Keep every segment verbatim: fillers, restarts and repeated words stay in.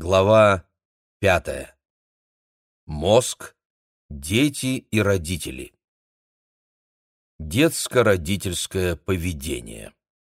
Глава пятая. Мозг, дети и родители. Детско-родительское поведение.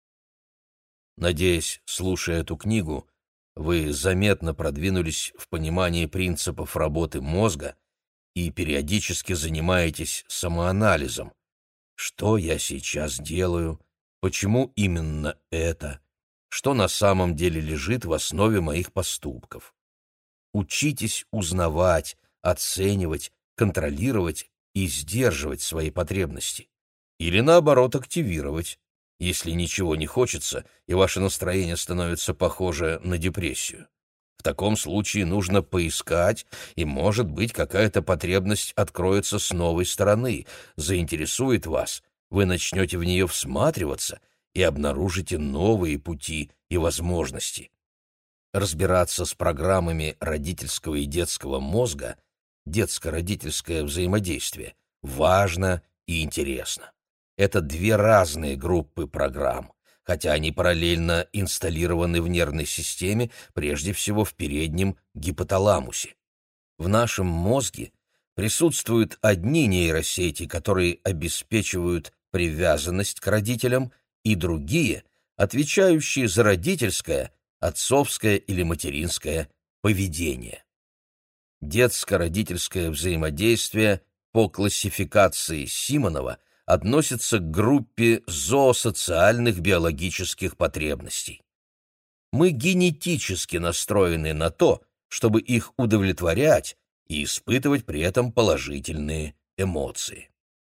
Надеюсь, слушая эту книгу, вы заметно продвинулись в понимании принципов работы мозга и периодически занимаетесь самоанализом. Что я сейчас делаю? Почему именно это? Что на самом деле лежит в основе моих поступков? Учитесь узнавать, оценивать, контролировать и сдерживать свои потребности. Или, наоборот, активировать, если ничего не хочется и ваше настроение становится похоже на депрессию. В таком случае нужно поискать, и, может быть, какая-то потребность откроется с новой стороны, заинтересует вас, вы начнете в нее всматриваться и обнаружите новые пути и возможности. Разбираться с программами родительского и детского мозга, детско-родительское взаимодействие, важно и интересно. Это две разные группы программ, хотя они параллельно инсталлированы в нервной системе, прежде всего в переднем гипоталамусе. В нашем мозге присутствуют одни нейросети, которые обеспечивают привязанность к родителям, и другие, отвечающие за родительское, отцовское или материнское поведение. Детско-родительское взаимодействие по классификации Симонова относится к группе зоосоциальных биологических потребностей. Мы генетически настроены на то, чтобы их удовлетворять и испытывать при этом положительные эмоции.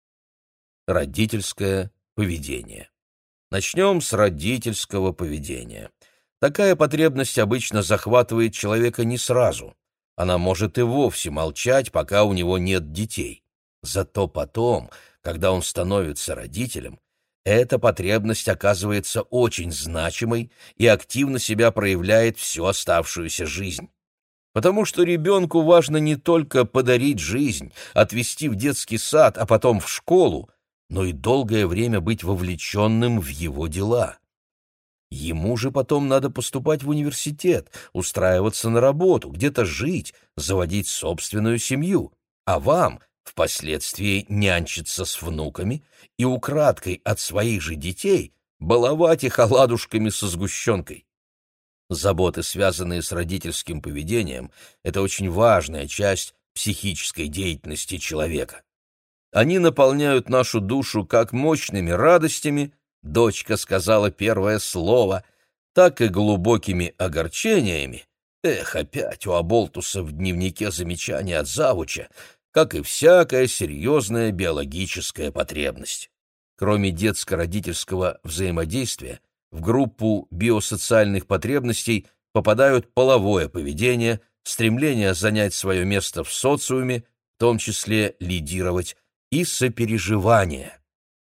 Родительское поведение. Начнем с родительского поведения. Такая потребность обычно захватывает человека не сразу. Она может и вовсе молчать, пока у него нет детей. Зато потом, когда он становится родителем, эта потребность оказывается очень значимой и активно себя проявляет всю оставшуюся жизнь. Потому что ребенку важно не только подарить жизнь, отвезти в детский сад, а потом в школу, но и долгое время быть вовлеченным в его дела. Ему же потом надо поступать в университет, устраиваться на работу, где-то жить, заводить собственную семью, а вам впоследствии нянчиться с внуками и украдкой от своих же детей баловать их оладушками со сгущенкой. Заботы, связанные с родительским поведением, это очень важная часть психической деятельности человека. Они наполняют нашу душу как мощными радостями, дочка сказала первое слово, так и глубокими огорчениями, эх, опять у оболтуса в дневнике замечания от завуча, как и всякая серьезная биологическая потребность. Кроме детско-родительского взаимодействия, в группу биосоциальных потребностей попадают половое поведение, стремление занять свое место в социуме, в том числе лидировать, и сопереживание.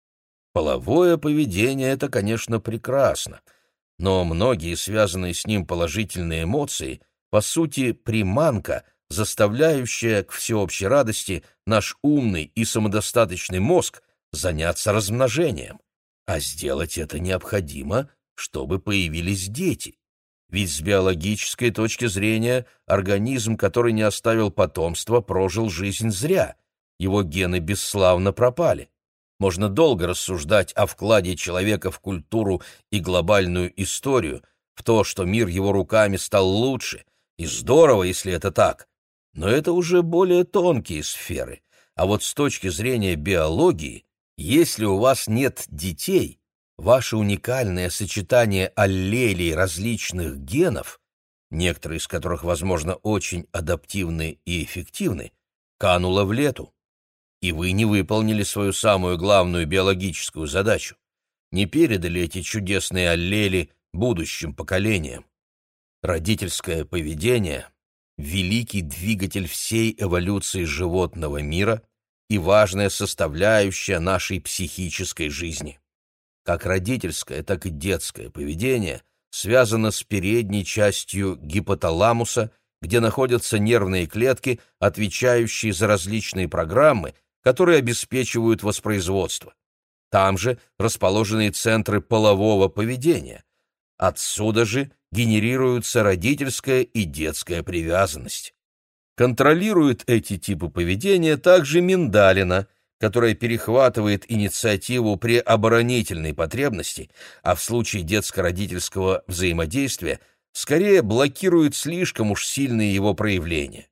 Половое поведение — это, конечно, прекрасно, но многие связанные с ним положительные эмоции, по сути, приманка, заставляющая к всеобщей радости наш умный и самодостаточный мозг заняться размножением. А сделать это необходимо, чтобы появились дети. Ведь с биологической точки зрения организм, который не оставил потомства, прожил жизнь зря. Его гены бесславно пропали. Можно долго рассуждать о вкладе человека в культуру и глобальную историю, в то, что мир его руками стал лучше, и здорово, если это так. Но это уже более тонкие сферы. А вот с точки зрения биологии, если у вас нет детей, ваше уникальное сочетание аллелей различных генов, некоторые из которых, возможно, очень адаптивны и эффективны, кануло в лету. И вы не выполнили свою самую главную биологическую задачу, не передали эти чудесные аллели будущим поколениям. Родительское поведение — великий двигатель всей эволюции животного мира и важная составляющая нашей психической жизни. Как родительское, так и детское поведение связано с передней частью гипоталамуса, где находятся нервные клетки, отвечающие за различные программы, которые обеспечивают воспроизводство. Там же расположены центры полового поведения. Отсюда же генерируются родительская и детская привязанность. Контролирует эти типы поведения также миндалина, которая перехватывает инициативу при оборонительной потребности, а в случае детско-родительского взаимодействия скорее блокирует слишком уж сильные его проявления.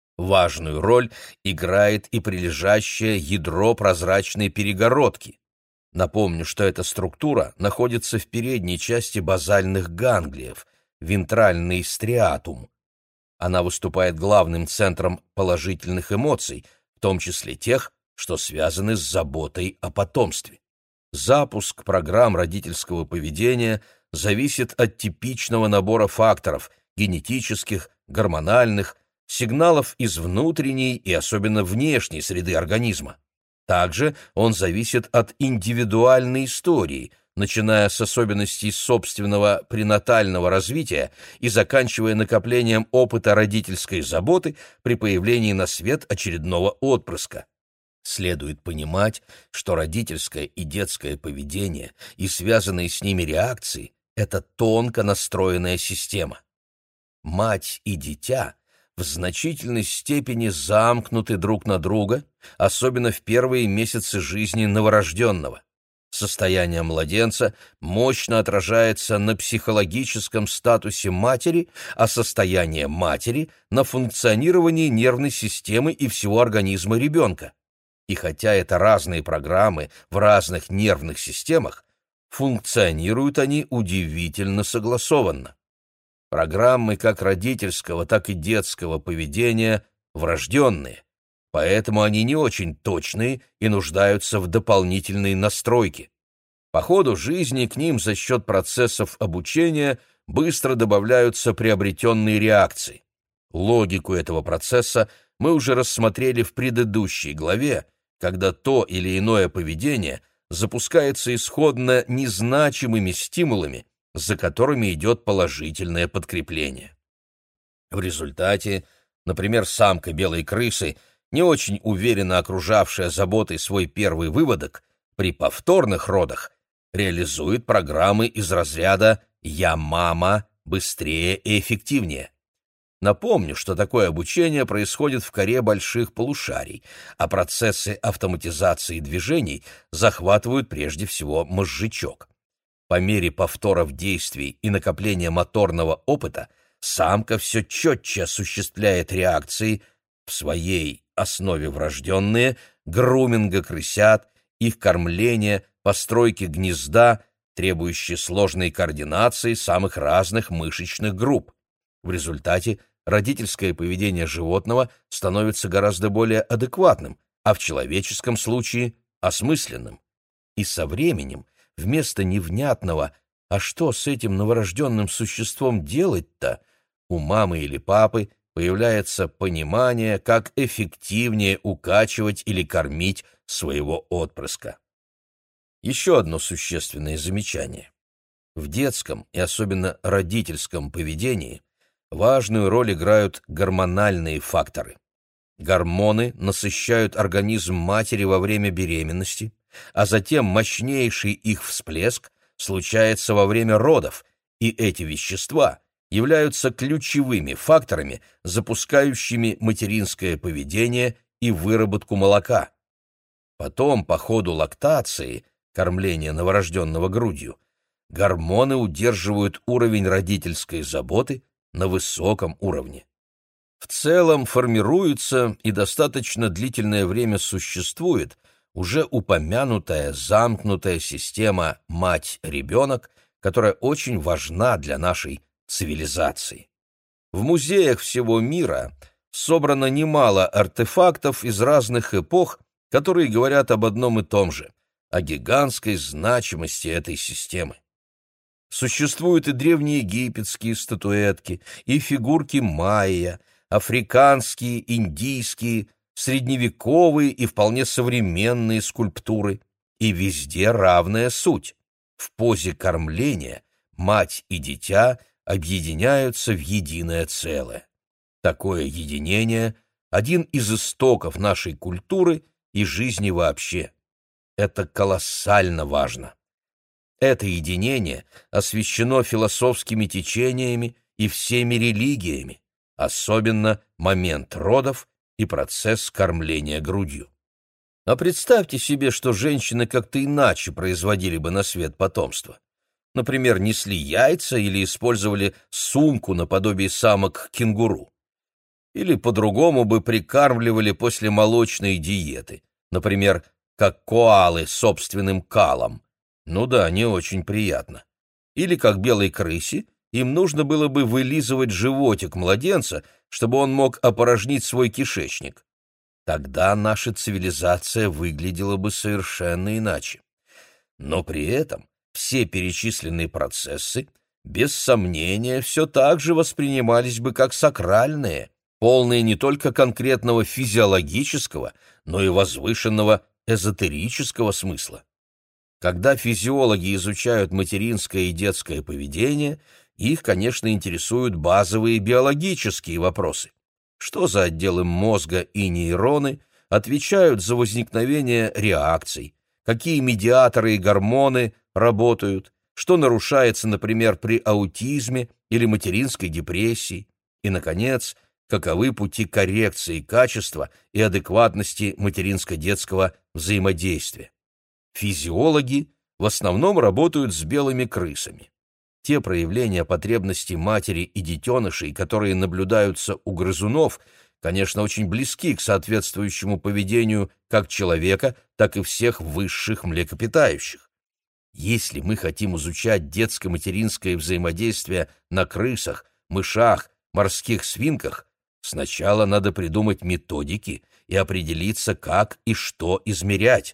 Важную роль играет и прилежащее ядро прозрачной перегородки. Напомню, что эта структура находится в передней части базальных ганглиев, вентральный стриатум. Она выступает главным центром положительных эмоций, в том числе тех, что связаны с заботой о потомстве. Запуск программ родительского поведения зависит от типичного набора факторов – генетических, гормональных, сигналов из внутренней и особенно внешней среды организма. Также он зависит от индивидуальной истории, начиная с особенностей собственного пренатального развития и заканчивая накоплением опыта родительской заботы при появлении на свет очередного отпрыска. Следует понимать, что родительское и детское поведение и связанные с ними реакции – это тонко настроенная система. Мать и дитя в значительной степени замкнуты друг на друга, особенно в первые месяцы жизни новорожденного. Состояние младенца мощно отражается на психологическом статусе матери, а состояние матери – на функционировании нервной системы и всего организма ребенка. И хотя это разные программы в разных нервных системах, функционируют они удивительно согласованно. Программы как родительского, так и детского поведения врожденные, поэтому они не очень точные и нуждаются в дополнительной настройке. По ходу жизни к ним за счет процессов обучения быстро добавляются приобретенные реакции. Логику этого процесса мы уже рассмотрели в предыдущей главе, когда то или иное поведение запускается исходно незначимыми стимулами, за которыми идет положительное подкрепление. В результате, например, самка белой крысы, не очень уверенно окружавшая заботой свой первый выводок, при повторных родах реализует программы из разряда «я мама» быстрее и эффективнее. Напомню, что такое обучение происходит в коре больших полушарий, а процессы автоматизации движений захватывают прежде всего мозжечок. По мере повторов действий и накопления моторного опыта самка все четче осуществляет реакции, в своей основе врожденные, груминга крысят, их кормления, постройки гнезда, требующие сложной координации самых разных мышечных групп. В результате родительское поведение животного становится гораздо более адекватным, а в человеческом случае – осмысленным. И со временем вместо невнятного «а что с этим новорожденным существом делать-то?» у мамы или папы появляется понимание, как эффективнее укачивать или кормить своего отпрыска. Еще одно существенное замечание. В детском и особенно родительском поведении важную роль играют гормональные факторы. Гормоны насыщают организм матери во время беременности, а затем мощнейший их всплеск случается во время родов, и эти вещества являются ключевыми факторами, запускающими материнское поведение и выработку молока. Потом, по ходу лактации, кормления новорожденного грудью, гормоны удерживают уровень родительской заботы на высоком уровне. В целом формируется и достаточно длительное время существует уже упомянутая замкнутая система мать-ребенок, которая очень важна для нашей цивилизации. В музеях всего мира собрано немало артефактов из разных эпох, которые говорят об одном и том же – о гигантской значимости этой системы. Существуют и древнеегипетские статуэтки, и фигурки майя, африканские, индийские, средневековые и вполне современные скульптуры, и везде равная суть. В позе кормления мать и дитя объединяются в единое целое. Такое единение – один из истоков нашей культуры и жизни вообще. Это колоссально важно. Это единение освящено философскими течениями и всеми религиями, особенно момент родов и процесс кормления грудью. А представьте себе, что женщины как-то иначе производили бы на свет потомство. Например, несли яйца или использовали сумку наподобие самок кенгуру. Или по-другому бы прикармливали после молочной диеты, например, как коалы собственным калом. Ну да, не очень приятно. Или как белой крысе, им нужно было бы вылизывать животик младенца, чтобы он мог опорожнить свой кишечник. Тогда наша цивилизация выглядела бы совершенно иначе. Но при этом все перечисленные процессы, без сомнения, все так же воспринимались бы как сакральные, полные не только конкретного физиологического, но и возвышенного эзотерического смысла. Когда физиологи изучают материнское и детское поведение, их, конечно, интересуют базовые биологические вопросы. Что за отделы мозга и нейроны отвечают за возникновение реакций, какие медиаторы и гормоны работают, что нарушается, например, при аутизме или материнской депрессии, и, наконец, каковы пути коррекции качества и адекватности материнско-детского взаимодействия. Физиологи в основном работают с белыми крысами. Те проявления потребностей матери и детенышей, которые наблюдаются у грызунов, конечно, очень близки к соответствующему поведению как человека, так и всех высших млекопитающих. Если мы хотим изучать детско-материнское взаимодействие на крысах, мышах, морских свинках, сначала надо придумать методики и определиться, как и что измерять.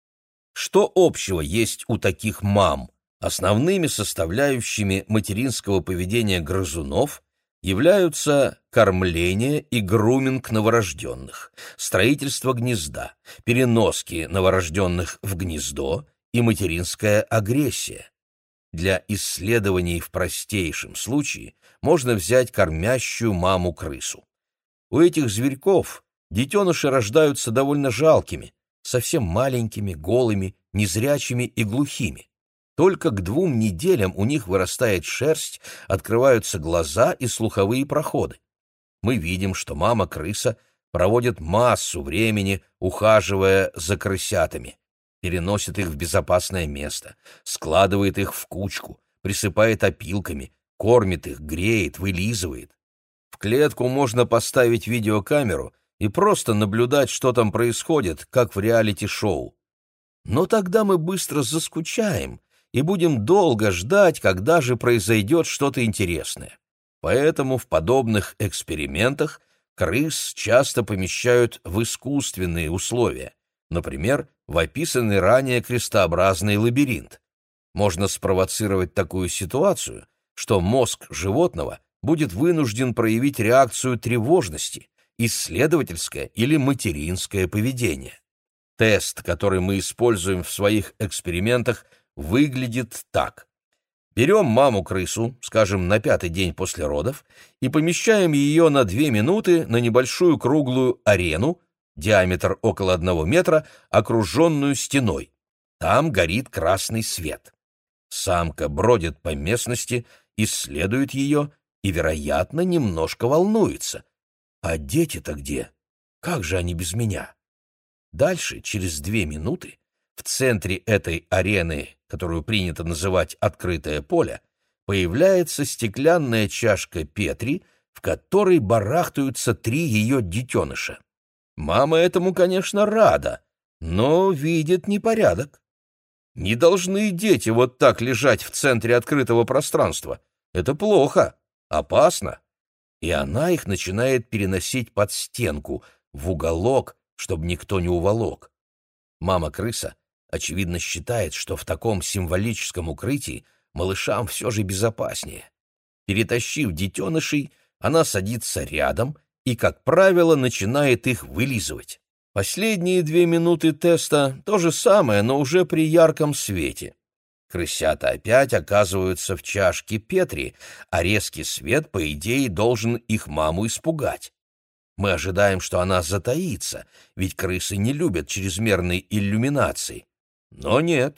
Что общего есть у таких мам? Основными составляющими материнского поведения грызунов являются кормление и груминг новорожденных, строительство гнезда, переноски новорожденных в гнездо и материнская агрессия. Для исследований в простейшем случае можно взять кормящую маму-крысу. У этих зверьков детеныши рождаются довольно жалкими, совсем маленькими, голыми, незрячими и глухими. Только к двум неделям у них вырастает шерсть, открываются глаза и слуховые проходы. Мы видим, что мама-крыса проводит массу времени, ухаживая за крысятами, переносит их в безопасное место, складывает их в кучку, присыпает опилками, кормит их, греет, вылизывает. В клетку можно поставить видеокамеру и просто наблюдать, что там происходит, как в реалити-шоу. Но тогда мы быстро заскучаем и будем долго ждать, когда же произойдет что-то интересное. Поэтому в подобных экспериментах крыс часто помещают в искусственные условия, например, в описанный ранее крестообразный лабиринт. Можно спровоцировать такую ситуацию, что мозг животного будет вынужден проявить реакцию тревожности, исследовательское или материнское поведение. Тест, который мы используем в своих экспериментах, выглядит так. Берем маму-крысу, скажем, на пятый день после родов, и помещаем ее на две минуты на небольшую круглую арену, диаметр около одного метра, окруженную стеной. Там горит красный свет. Самка бродит по местности, исследует ее и, вероятно, немножко волнуется. А дети-то где? Как же они без меня? Дальше, через две минуты, в центре этой арены, которую принято называть «открытое поле», появляется стеклянная чашка Петри, в которой барахтаются три ее детеныша. Мама этому, конечно, рада, но видит непорядок. Не должны дети вот так лежать в центре открытого пространства. Это плохо, опасно. И она их начинает переносить под стенку, в уголок, чтобы никто не уволок. Мама-крыса, очевидно, считает, что в таком символическом укрытии малышам все же безопаснее. Перетащив детенышей, она садится рядом и, как правило, начинает их вылизывать. Последние две минуты теста — то же самое, но уже при ярком свете. Крысята опять оказываются в чашке Петри, а резкий свет, по идее, должен их маму испугать. Мы ожидаем, что она затаится, ведь крысы не любят чрезмерной иллюминации. Но нет.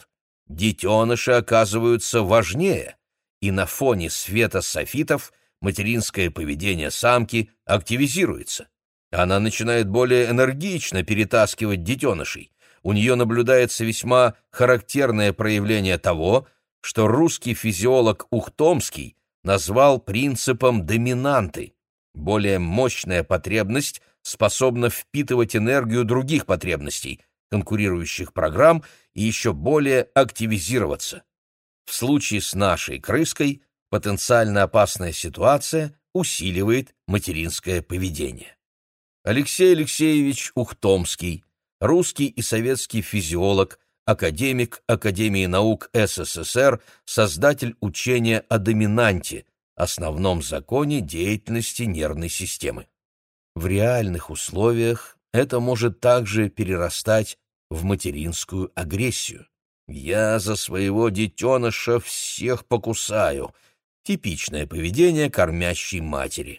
детеныши оказываются важнее, и на фоне света софитов материнское поведение самки активизируется. Она начинает более энергично перетаскивать детенышей. У нее наблюдается весьма характерное проявление того, что русский физиолог Ухтомский назвал принципом доминанты. Более мощная потребность способна впитывать энергию других потребностей, конкурирующих программ, и еще более активизироваться. В случае с нашей крыской потенциально опасная ситуация усиливает материнское поведение. Алексей Алексеевич Ухтомский, русский и советский физиолог, академик Академии наук СССР, создатель учения о доминанте, основном законе деятельности нервной системы. В реальных условиях это может также перерастать в материнскую агрессию. «Я за своего детеныша всех покусаю» — типичное поведение кормящей матери.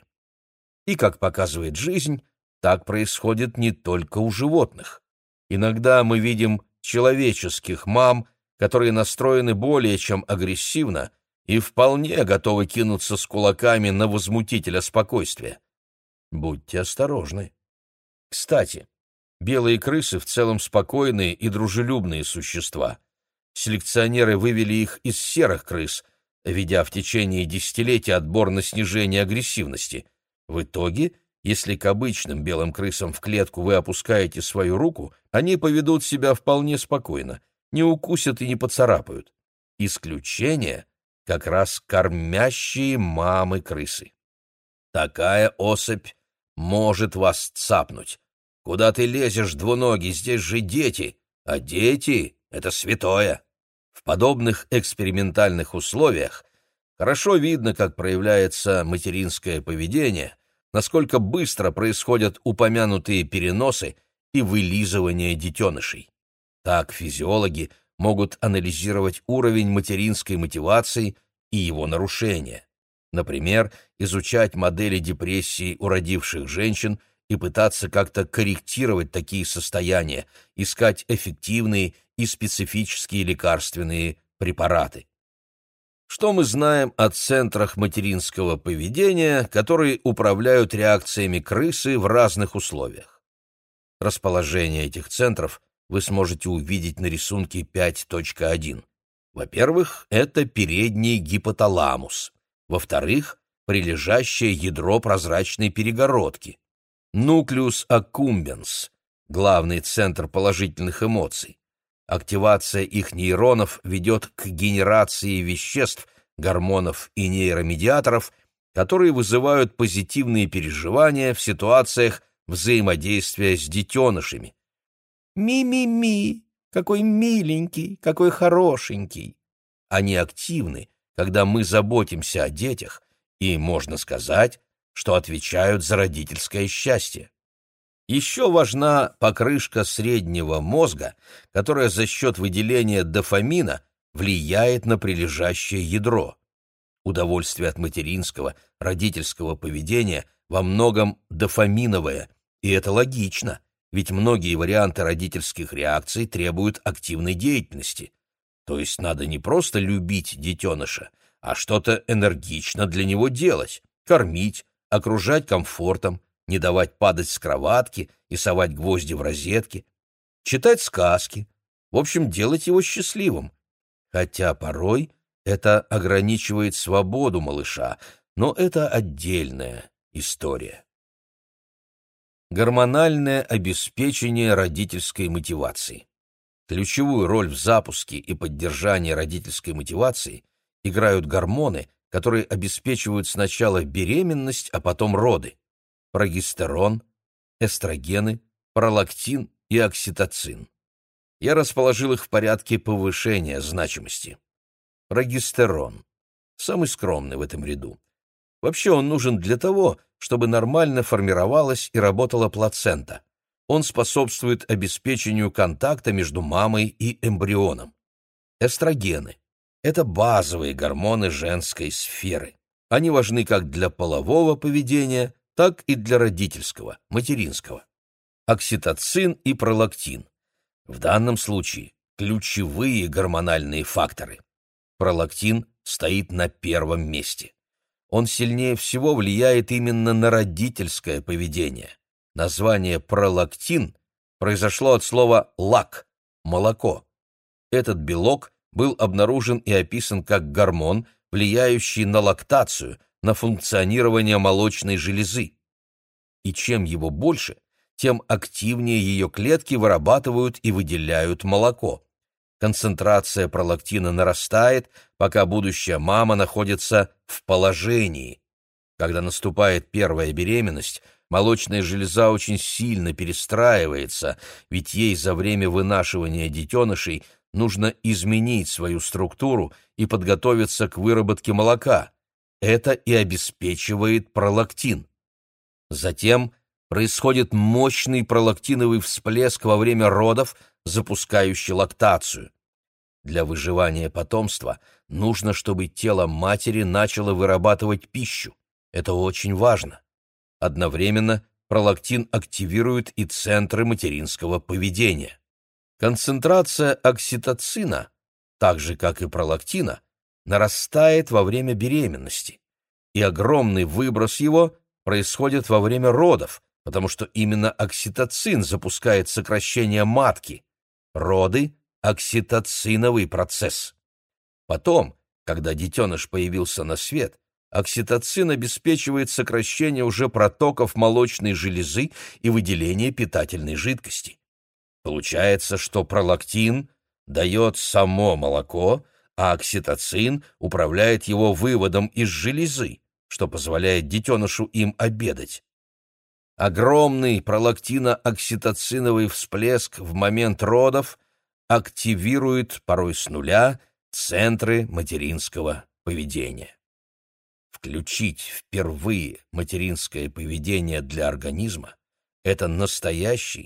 И, как показывает жизнь, так происходит не только у животных. Иногда мы видим человеческих мам, которые настроены более чем агрессивно и вполне готовы кинуться с кулаками на возмутителя спокойствия. Будьте осторожны. Кстати, белые крысы в целом спокойные и дружелюбные существа. Селекционеры вывели их из серых крыс, ведя в течение десятилетий отбор на снижение агрессивности. В итоге, если к обычным белым крысам в клетку вы опускаете свою руку, они поведут себя вполне спокойно, не укусят и не поцарапают. Исключение — как раз кормящие мамы-крысы. Такая особь может вас цапнуть. Куда ты лезешь, двуногий, здесь же дети, а дети — это святое. В подобных экспериментальных условиях хорошо видно, как проявляется материнское поведение, насколько быстро происходят упомянутые переносы и вылизывание детенышей. Так физиологи могут анализировать уровень материнской мотивации и его нарушения. Например, изучать модели депрессии у родивших женщин и пытаться как-то корректировать такие состояния, искать эффективные и специфические лекарственные препараты. Что мы знаем о центрах материнского поведения, которые управляют реакциями крысы в разных условиях? Расположение этих центров вы сможете увидеть на рисунке пять точка один. Во-первых, это передний гипоталамус. Во-вторых, прилежащее ядро прозрачной перегородки. Нуклеус аккумбенс, главный центр положительных эмоций. Активация их нейронов ведет к генерации веществ, гормонов и нейромедиаторов, которые вызывают позитивные переживания в ситуациях взаимодействия с детенышами. «Ми-ми-ми, какой миленький, какой хорошенький!» Они активны, когда мы заботимся о детях, и можно сказать, что отвечают за родительское счастье. Еще важна покрышка среднего мозга, которая за счет выделения дофамина влияет на прилежащее ядро. Удовольствие от материнского, родительского поведения во многом дофаминовое, и это логично, ведь многие варианты родительских реакций требуют активной деятельности. То есть надо не просто любить детеныша, а что-то энергично для него делать, кормить, окружать комфортом, не давать падать с кроватки и совать гвозди в розетки, читать сказки, в общем, делать его счастливым. Хотя порой это ограничивает свободу малыша, но это отдельная история. Гормональное обеспечение родительской мотивации. Ключевую роль в запуске и поддержании родительской мотивации играют гормоны, которые обеспечивают сначала беременность, а потом роды. Прогестерон, эстрогены, пролактин и окситоцин. Я расположил их в порядке повышения значимости. Прогестерон. Самый скромный в этом ряду. Вообще он нужен для того, чтобы нормально формировалась и работала плацента. Он способствует обеспечению контакта между мамой и эмбрионом. Эстрогены. Это базовые гормоны женской сферы. Они важны как для полового поведения, так и для родительского, материнского. Окситоцин и пролактин. В данном случае ключевые гормональные факторы. Пролактин стоит на первом месте. Он сильнее всего влияет именно на родительское поведение. Название пролактин произошло от слова «лак» – молоко. Этот белок был обнаружен и описан как гормон, влияющий на лактацию, на функционирование молочной железы. И чем его больше, тем активнее ее клетки вырабатывают и выделяют молоко. Концентрация пролактина нарастает, пока будущая мама находится в положении. Когда наступает первая беременность, молочная железа очень сильно перестраивается, ведь ей за время вынашивания детенышей нужно изменить свою структуру и подготовиться к выработке молока. Это и обеспечивает пролактин. Затем происходит мощный пролактиновый всплеск во время родов, запускающий лактацию. Для выживания потомства нужно, чтобы тело матери начало вырабатывать пищу. Это очень важно. Одновременно пролактин активирует и центры материнского поведения. Концентрация окситоцина, так же как и пролактина, нарастает во время беременности, и огромный выброс его происходит во время родов, потому что именно окситоцин запускает сокращение матки. Роды – окситоциновый процесс. Потом, когда детеныш появился на свет, окситоцин обеспечивает сокращение уже протоков молочной железы и выделение питательной жидкости. Получается, что пролактин дает само молоко, а окситоцин управляет его выводом из железы, что позволяет детенышу им обедать. Огромный пролактино-окситоциновый всплеск в момент родов активирует, порой с нуля, центры материнского поведения. Включить впервые материнское поведение для организма – это настоящий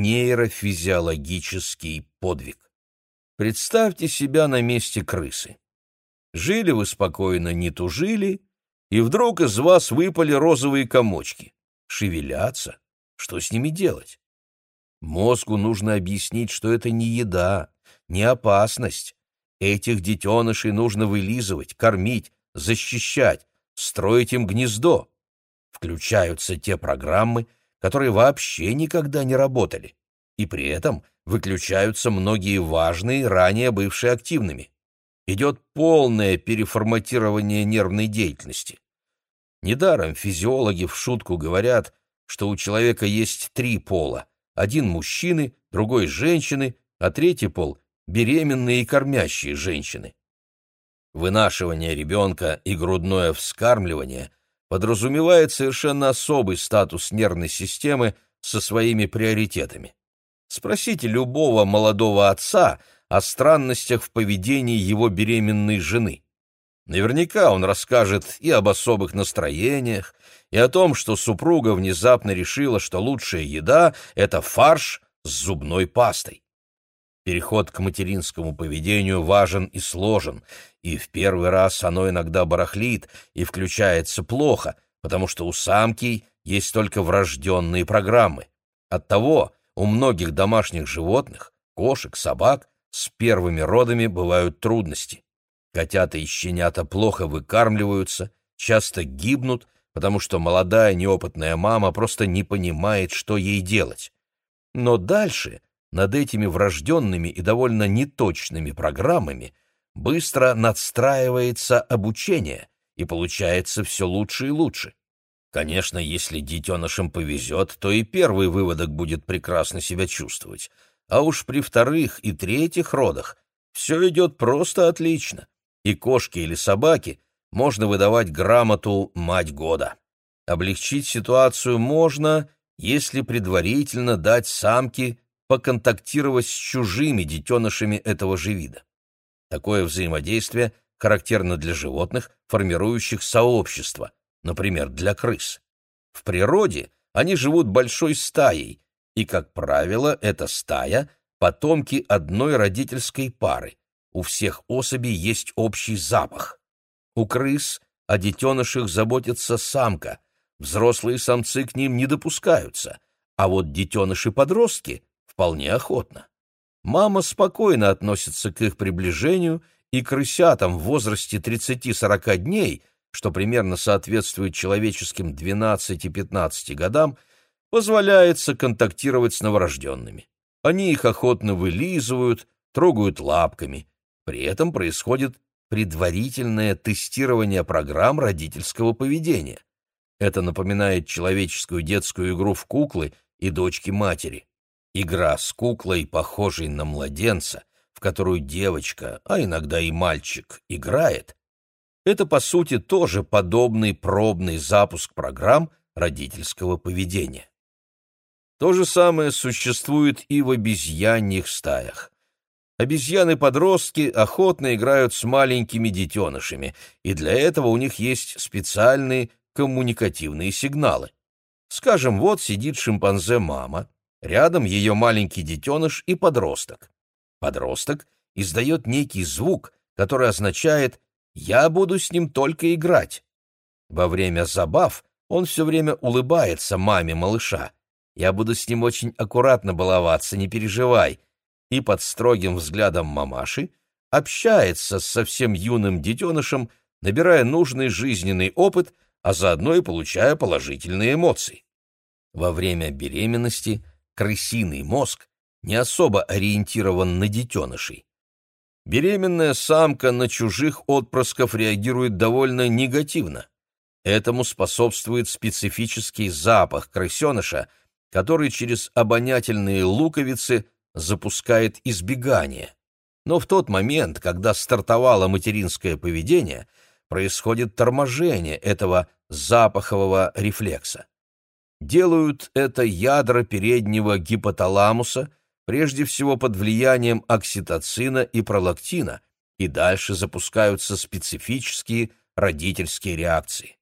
нейрофизиологический подвиг. Представьте себя на месте крысы. Жили вы спокойно, не тужили, и вдруг из вас выпали розовые комочки. Шевелятся? Что с ними делать? Мозгу нужно объяснить, что это не еда, не опасность. Этих детенышей нужно вылизывать, кормить, защищать, строить им гнездо. Включаются те программы, которые вообще никогда не работали, и при этом выключаются многие важные, ранее бывшие активными. Идет полное переформатирование нервной деятельности. Недаром физиологи в шутку говорят, что у человека есть три пола: один мужчины, другой женщины, а третий пол — беременные и кормящие женщины. Вынашивание ребенка и грудное вскармливание подразумевает совершенно особый статус нервной системы со своими приоритетами. Спросите любого молодого отца о странностях в поведении его беременной жены. Наверняка он расскажет и об особых настроениях, и о том, что супруга внезапно решила, что лучшая еда — это фарш с зубной пастой. Переход к материнскому поведению важен и сложен, и в первый раз оно иногда барахлит и включается плохо, потому что у самки есть только врожденные программы. Оттого у многих домашних животных, кошек, собак, с первыми родами бывают трудности. Котята и щенята плохо выкармливаются, часто гибнут, потому что молодая неопытная мама просто не понимает, что ей делать. Но дальше над этими врожденными и довольно неточными программами быстро надстраивается обучение, и получается все лучше и лучше. Конечно, если детенышам повезет, то и первый выводок будет прекрасно себя чувствовать, а уж при вторых и третьих родах все идет просто отлично, и кошке или собаке можно выдавать грамоту «Мать года». Облегчить ситуацию можно, если предварительно дать самке поконтактировать с чужими детенышами этого же вида. Такое взаимодействие характерно для животных, формирующих сообщество, например, для крыс. В природе они живут большой стаей, и, как правило, эта стая — потомки одной родительской пары. У всех особей есть общий запах. У крыс о детенышах заботится самка, взрослые самцы к ним не допускаются, а вот детеныши-подростки вполне охотно. Мама спокойно относится к их приближению, и крысятам в возрасте тридцати-сорока дней, что примерно соответствует человеческим двенадцати-пятнадцати годам, позволяется контактировать с новорожденными. Они их охотно вылизывают, трогают лапками. При этом происходит предварительное тестирование программ родительского поведения. Это напоминает человеческую детскую игру в куклы и дочки-матери. Игра с куклой, похожей на младенца, в которую девочка, а иногда и мальчик, играет, это, по сути, тоже подобный пробный запуск программ родительского поведения. То же самое существует и в обезьяньих стаях. Обезьяны-подростки охотно играют с маленькими детенышами, и для этого у них есть специальные коммуникативные сигналы. Скажем, вот сидит шимпанзе-мама, рядом ее маленький детеныш и подросток. Подросток издает некий звук, который означает «я буду с ним только играть». Во время забав он все время улыбается маме малыша. «Я буду с ним очень аккуратно баловаться, не переживай», и под строгим взглядом мамаши общается с совсем юным детенышем, набирая нужный жизненный опыт, а заодно и получая положительные эмоции. Во время беременности крысиный мозг не особо ориентирован на детенышей. Беременная самка на чужих отпрысков реагирует довольно негативно. Этому способствует специфический запах крысеныша, который через обонятельные луковицы запускает избегание. Но в тот момент, когда стартовало материнское поведение, происходит торможение этого запахового рефлекса. Делают это ядра переднего гипоталамуса, прежде всего под влиянием окситоцина и пролактина, и дальше запускаются специфические родительские реакции.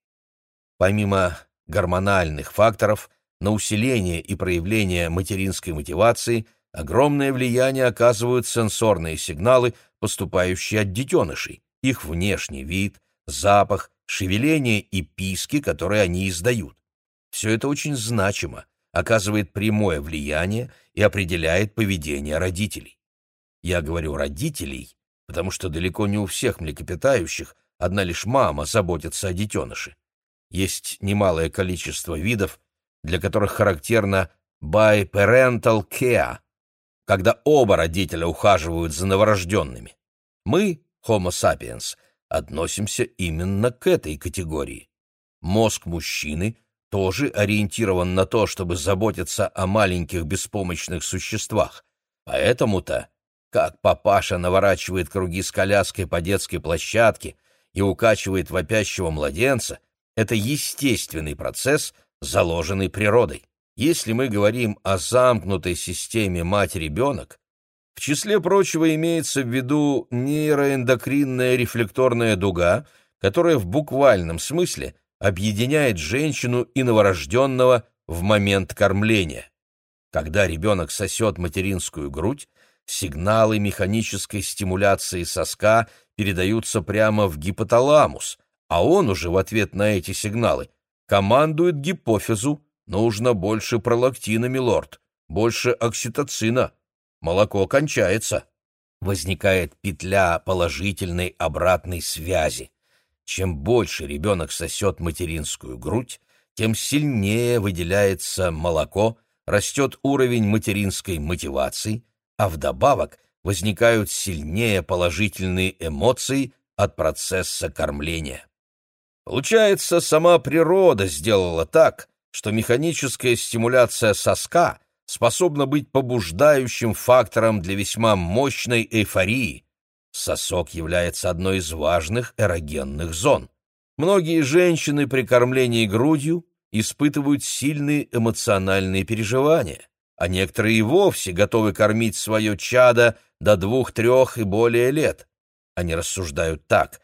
Помимо гормональных факторов, на усиление и проявление материнской мотивации огромное влияние оказывают сенсорные сигналы, поступающие от детенышей, их внешний вид, запах, шевеление и писки, которые они издают. Все это очень значимо, оказывает прямое влияние и определяет поведение родителей. Я говорю «родителей», потому что далеко не у всех млекопитающих одна лишь мама заботится о детеныше. Есть немалое количество видов, для которых характерно biparental care, когда оба родителя ухаживают за новорожденными. Мы, Homo sapiens, относимся именно к этой категории. Мозг мужчины тоже ориентирован на то, чтобы заботиться о маленьких беспомощных существах. Поэтому-то, как папаша наворачивает круги с коляской по детской площадке и укачивает вопящего младенца, это естественный процесс, заложенный природой. Если мы говорим о замкнутой системе мать-ребенок, в числе прочего имеется в виду нейроэндокринная рефлекторная дуга, которая в буквальном смысле объединяет женщину и новорожденного в момент кормления. Когда ребенок сосет материнскую грудь, сигналы механической стимуляции соска передаются прямо в гипоталамус, а он уже в ответ на эти сигналы командует гипофизу: нужно больше пролактина, милорд, больше окситоцина, молоко кончается. Возникает петля положительной обратной связи. Чем больше ребенок сосет материнскую грудь, тем сильнее выделяется молоко, растет уровень материнской мотивации, а вдобавок возникают сильнее положительные эмоции от процесса кормления. Получается, сама природа сделала так, что механическая стимуляция соска способна быть побуждающим фактором для весьма мощной эйфории. Сосок является одной из важных эрогенных зон. Многие женщины при кормлении грудью испытывают сильные эмоциональные переживания, а некоторые и вовсе готовы кормить свое чадо до двух-трех и более лет. Они рассуждают так: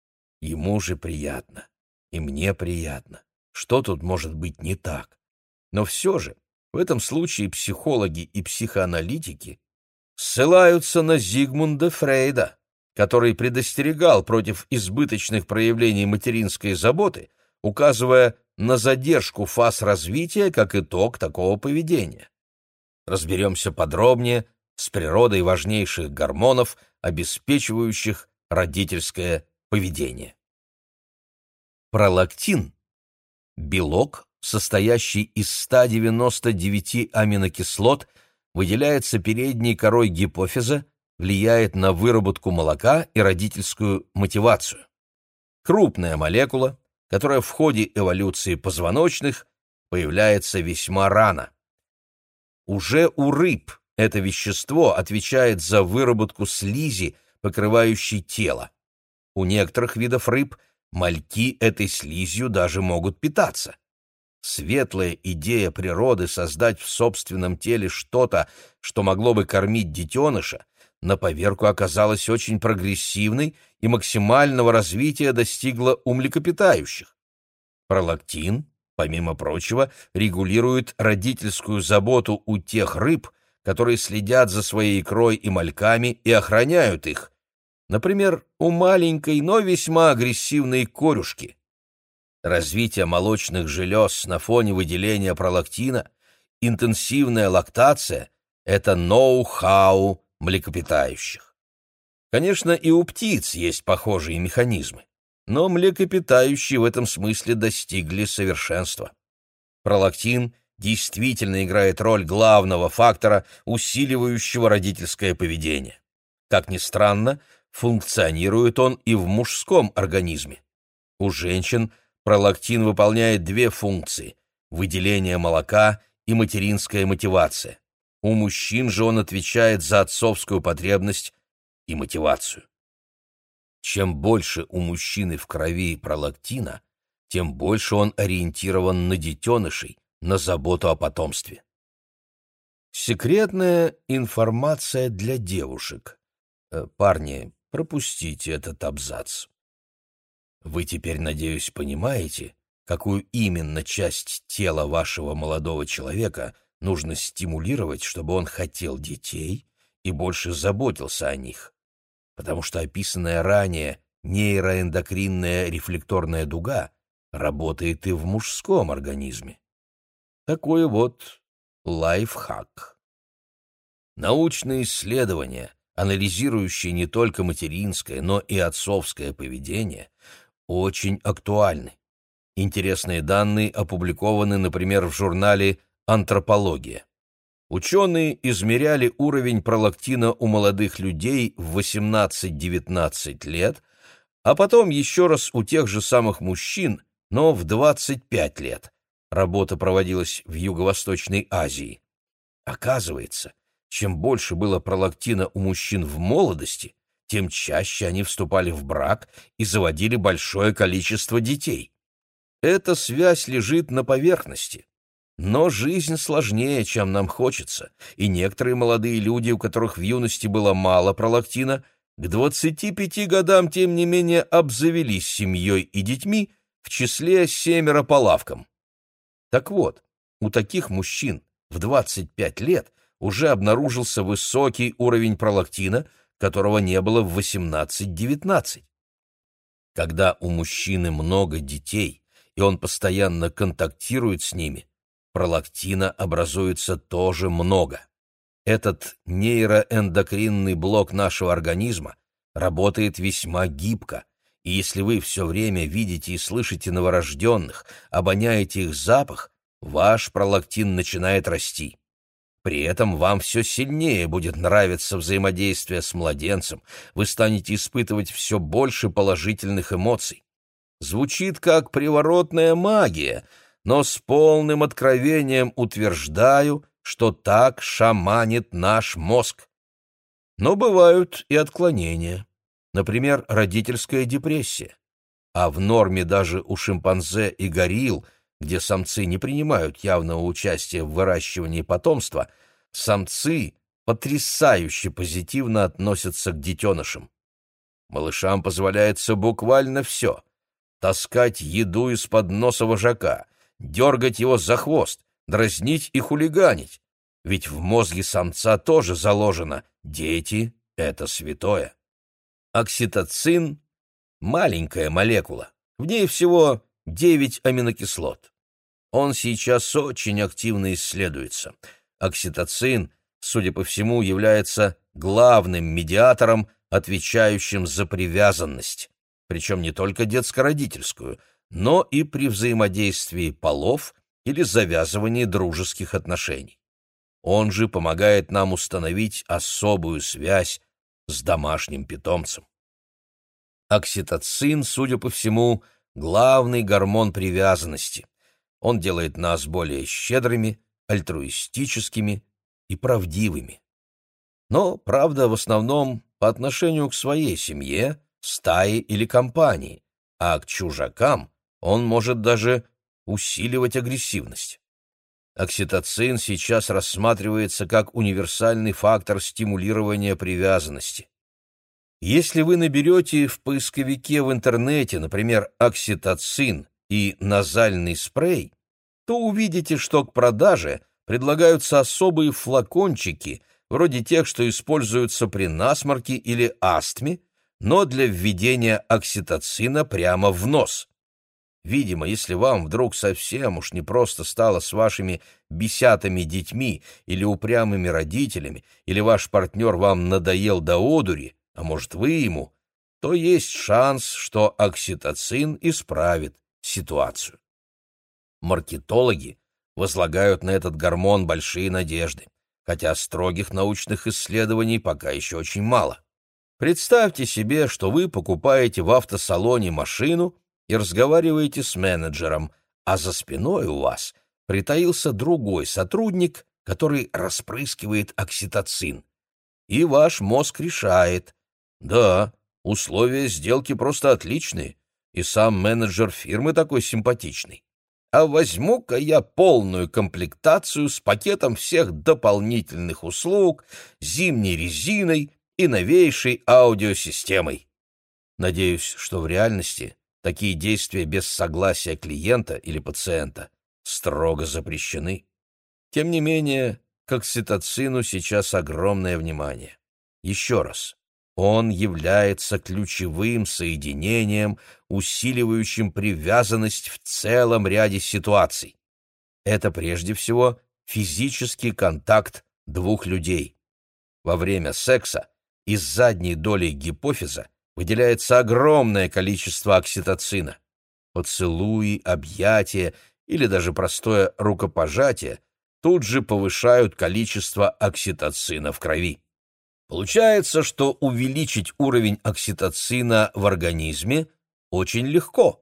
ему же приятно, и мне приятно. Что тут может быть не так? Но все же в этом случае психологи и психоаналитики ссылаются на Зигмунда Фрейда, который предостерегал против избыточных проявлений материнской заботы, указывая на задержку фаз развития как итог такого поведения. Разберемся подробнее с природой важнейших гормонов, обеспечивающих родительское поведение. Пролактин – белок, состоящий из ста девяноста девяти аминокислот, выделяется передней корой гипофиза, влияет на выработку молока и родительскую мотивацию. Крупная молекула, которая в ходе эволюции позвоночных появляется весьма рано. Уже у рыб это вещество отвечает за выработку слизи, покрывающей тело. У некоторых видов рыб мальки этой слизью даже могут питаться. Светлая идея природы создать в собственном теле что-то, что могло бы кормить детеныша, на поверку оказалась очень прогрессивной и максимального развития достигла у млекопитающих. Пролактин, помимо прочего, регулирует родительскую заботу у тех рыб, которые следят за своей икрой и мальками и охраняют их. Например, у маленькой, но весьма агрессивной корюшки. Развитие молочных желез на фоне выделения пролактина, интенсивная лактация – это ноу-хау млекопитающих. Конечно, и у птиц есть похожие механизмы, но млекопитающие в этом смысле достигли совершенства. Пролактин действительно играет роль главного фактора, усиливающего родительское поведение. Как ни странно, функционирует он и в мужском организме. У женщин пролактин выполняет две функции – выделение молока и материнская мотивация. У мужчин же он отвечает за отцовскую потребность и мотивацию. Чем больше у мужчины в крови пролактина, тем больше он ориентирован на детенышей, на заботу о потомстве. Секретная информация для девушек. Э, Парни, пропустите этот абзац. Вы теперь, надеюсь, понимаете, какую именно часть тела вашего молодого человека нужно стимулировать, чтобы он хотел детей и больше заботился о них. Потому что описанная ранее нейроэндокринная рефлекторная дуга работает и в мужском организме. Такой вот лайфхак. Научные исследования, анализирующие не только материнское, но и отцовское поведение, очень актуальны. Интересные данные опубликованы, например, в журнале «Антропология». Ученые измеряли уровень пролактина у молодых людей в восемнадцать-девятнадцать лет, а потом еще раз у тех же самых мужчин, но в двадцать пять лет. Работа проводилась в Юго-Восточной Азии. Оказывается, чем больше было пролактина у мужчин в молодости, тем чаще они вступали в брак и заводили большое количество детей. Эта связь лежит на поверхности. Но жизнь сложнее, чем нам хочется, и некоторые молодые люди, у которых в юности было мало пролактина, к двадцати пяти годам, тем не менее, обзавелись семьей и детьми, в числе семеро по лавкам. Так вот, у таких мужчин в двадцать пять лет уже обнаружился высокий уровень пролактина, которого не было в восемнадцать-девятнадцать. Когда у мужчины много детей, и он постоянно контактирует с ними, пролактина образуется тоже много. Этот нейроэндокринный блок нашего организма работает весьма гибко, и если вы все время видите и слышите новорожденных, обоняете их запах, ваш пролактин начинает расти. При этом вам все сильнее будет нравиться взаимодействие с младенцем, вы станете испытывать все больше положительных эмоций. Звучит как приворотная магия, но с полным откровением утверждаю, что так шаманит наш мозг. Но бывают и отклонения, например, родительская депрессия. А в норме даже у шимпанзе и горилл, где самцы не принимают явного участия в выращивании потомства, самцы потрясающе позитивно относятся к детенышам. Малышам позволяется буквально все: таскать еду из-под носа вожака, дергать его за хвост, дразнить и хулиганить. Ведь в мозге самца тоже заложено: дети — это святое. Окситоцин — маленькая молекула, в ней всего девять аминокислот. Он сейчас очень активно исследуется. Окситоцин — судя по всему, является главным медиатором, отвечающим за привязанность, причем не только детско-родительскую, но и при взаимодействии полов или завязывании дружеских отношений. Он же помогает нам установить особую связь с домашним питомцем. Окситоцин, судя по всему, главный гормон привязанности. Он делает нас более щедрыми, альтруистическими и правдивыми. Но, правда, в основном по отношению к своей семье, стае или компании, а к чужакам он может даже усиливать агрессивность. Окситоцин сейчас рассматривается как универсальный фактор стимулирования привязанности. Если вы наберете в поисковике в интернете, например, окситоцин и назальный спрей, то увидите, что к продаже предлагаются особые флакончики, вроде тех, что используются при насморке или астме, но для введения окситоцина прямо в нос. Видимо, если вам вдруг совсем уж непросто стало с вашими бесятыми детьми или упрямыми родителями, или ваш партнер вам надоел до одури, а может вы ему, то есть шанс, что окситоцин исправит ситуацию. Маркетологи возлагают на этот гормон большие надежды, хотя строгих научных исследований пока еще очень мало. Представьте себе, что вы покупаете в автосалоне машину и разговариваете с менеджером, а за спиной у вас притаился другой сотрудник, который распрыскивает окситоцин. И ваш мозг решает: да, условия сделки просто отличные, и сам менеджер фирмы такой симпатичный. А возьму-ка я полную комплектацию с пакетом всех дополнительных услуг, зимней резиной и новейшей аудиосистемой. Надеюсь, что в реальности такие действия без согласия клиента или пациента строго запрещены. Тем не менее, к окситоцину сейчас огромное внимание. Еще раз, он является ключевым соединением, усиливающим привязанность в целом ряде ситуаций. Это прежде всего физический контакт двух людей. Во время секса из задней доли гипофиза выделяется огромное количество окситоцина. Поцелуи, объятия или даже простое рукопожатие тут же повышают количество окситоцина в крови. Получается, что увеличить уровень окситоцина в организме очень легко.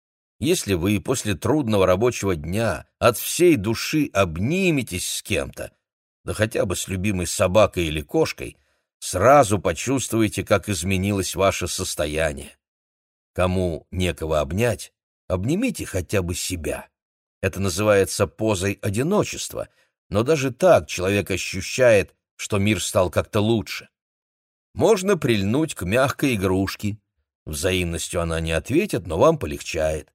Если вы после трудного рабочего дня от всей души обниметесь с кем-то, да хотя бы с любимой собакой или кошкой, сразу почувствуете, как изменилось ваше состояние. Кому некого обнять, обнимите хотя бы себя. Это называется позой одиночества, но даже так человек ощущает, что мир стал как-то лучше. Можно прильнуть к мягкой игрушке. Взаимностью она не ответит, но вам полегчает.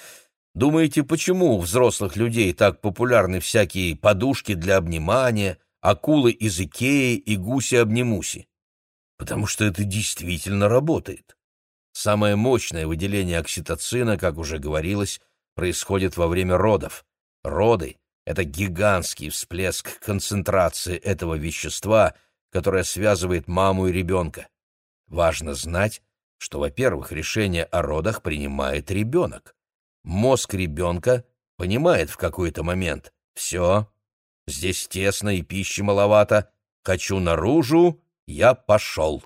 Думаете, почему у взрослых людей так популярны всякие подушки для обнимания, акулы из Икеи и гуси-обнимуси? Потому что это действительно работает. Самое мощное выделение окситоцина, как уже говорилось, происходит во время родов. Роды — это гигантский всплеск концентрации этого вещества, которое связывает маму и ребенка. Важно знать, что, во-первых, решение о родах принимает ребенок. Мозг ребенка понимает в какой-то момент: все, здесь тесно и пищи маловато, хочу наружу, я пошел.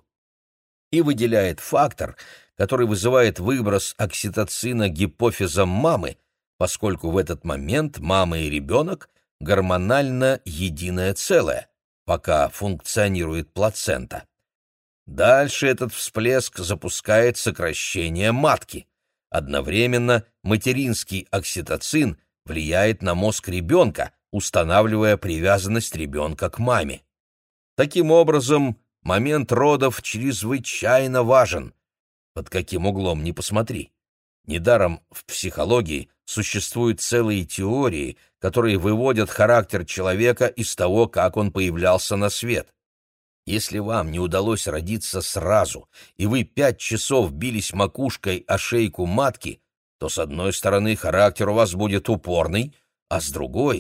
И выделяет фактор, который вызывает выброс окситоцина гипофизом мамы, поскольку в этот момент мама и ребенок гормонально единое целое, пока функционирует плацента. Дальше этот всплеск запускает сокращение матки. Одновременно материнский окситоцин влияет на мозг ребенка, устанавливая привязанность ребенка к маме. Таким образом, момент родов чрезвычайно важен. Под каким углом ни посмотри. Недаром в психологии существуют целые теории, которые выводят характер человека из того, как он появлялся на свет. Если вам не удалось родиться сразу, и вы пять часов бились макушкой о шейку матки, то, с одной стороны, характер у вас будет упорный, а с другой —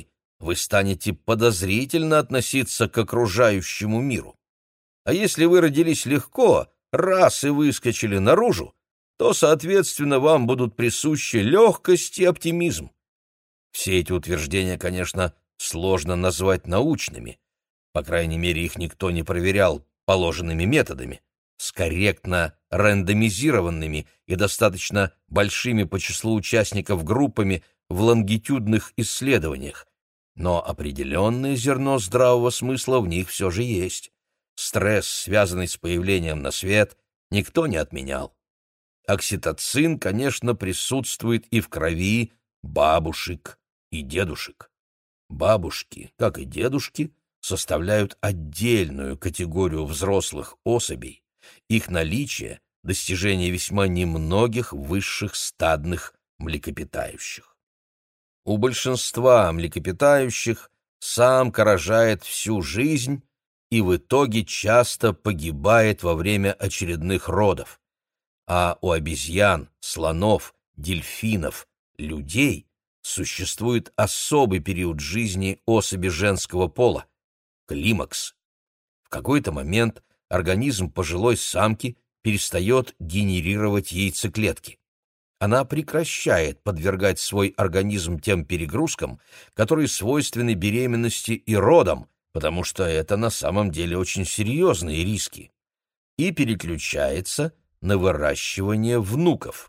вы станете подозрительно относиться к окружающему миру. А если вы родились легко, раз и выскочили наружу, то, соответственно, вам будут присущи легкость и оптимизм. Все эти утверждения, конечно, сложно назвать научными, по крайней мере, их никто не проверял положенными методами, с корректно рандомизированными и достаточно большими по числу участников группами в лонгитюдных исследованиях, но определенное зерно здравого смысла в них все же есть. Стресс, связанный с появлением на свет, никто не отменял. Окситоцин, конечно, присутствует и в крови бабушек и дедушек. Бабушки, как и дедушки, составляют отдельную категорию взрослых особей. Их наличие – достижение весьма немногих высших стадных млекопитающих. У большинства млекопитающих самка рожает всю жизнь и в итоге часто погибает во время очередных родов. А у обезьян, слонов, дельфинов, людей существует особый период жизни особи женского пола – климакс. В какой-то момент организм пожилой самки перестает генерировать яйцеклетки. Она прекращает подвергать свой организм тем перегрузкам, которые свойственны беременности и родам, потому что это на самом деле очень серьезные риски, и переключается на выращивание внуков.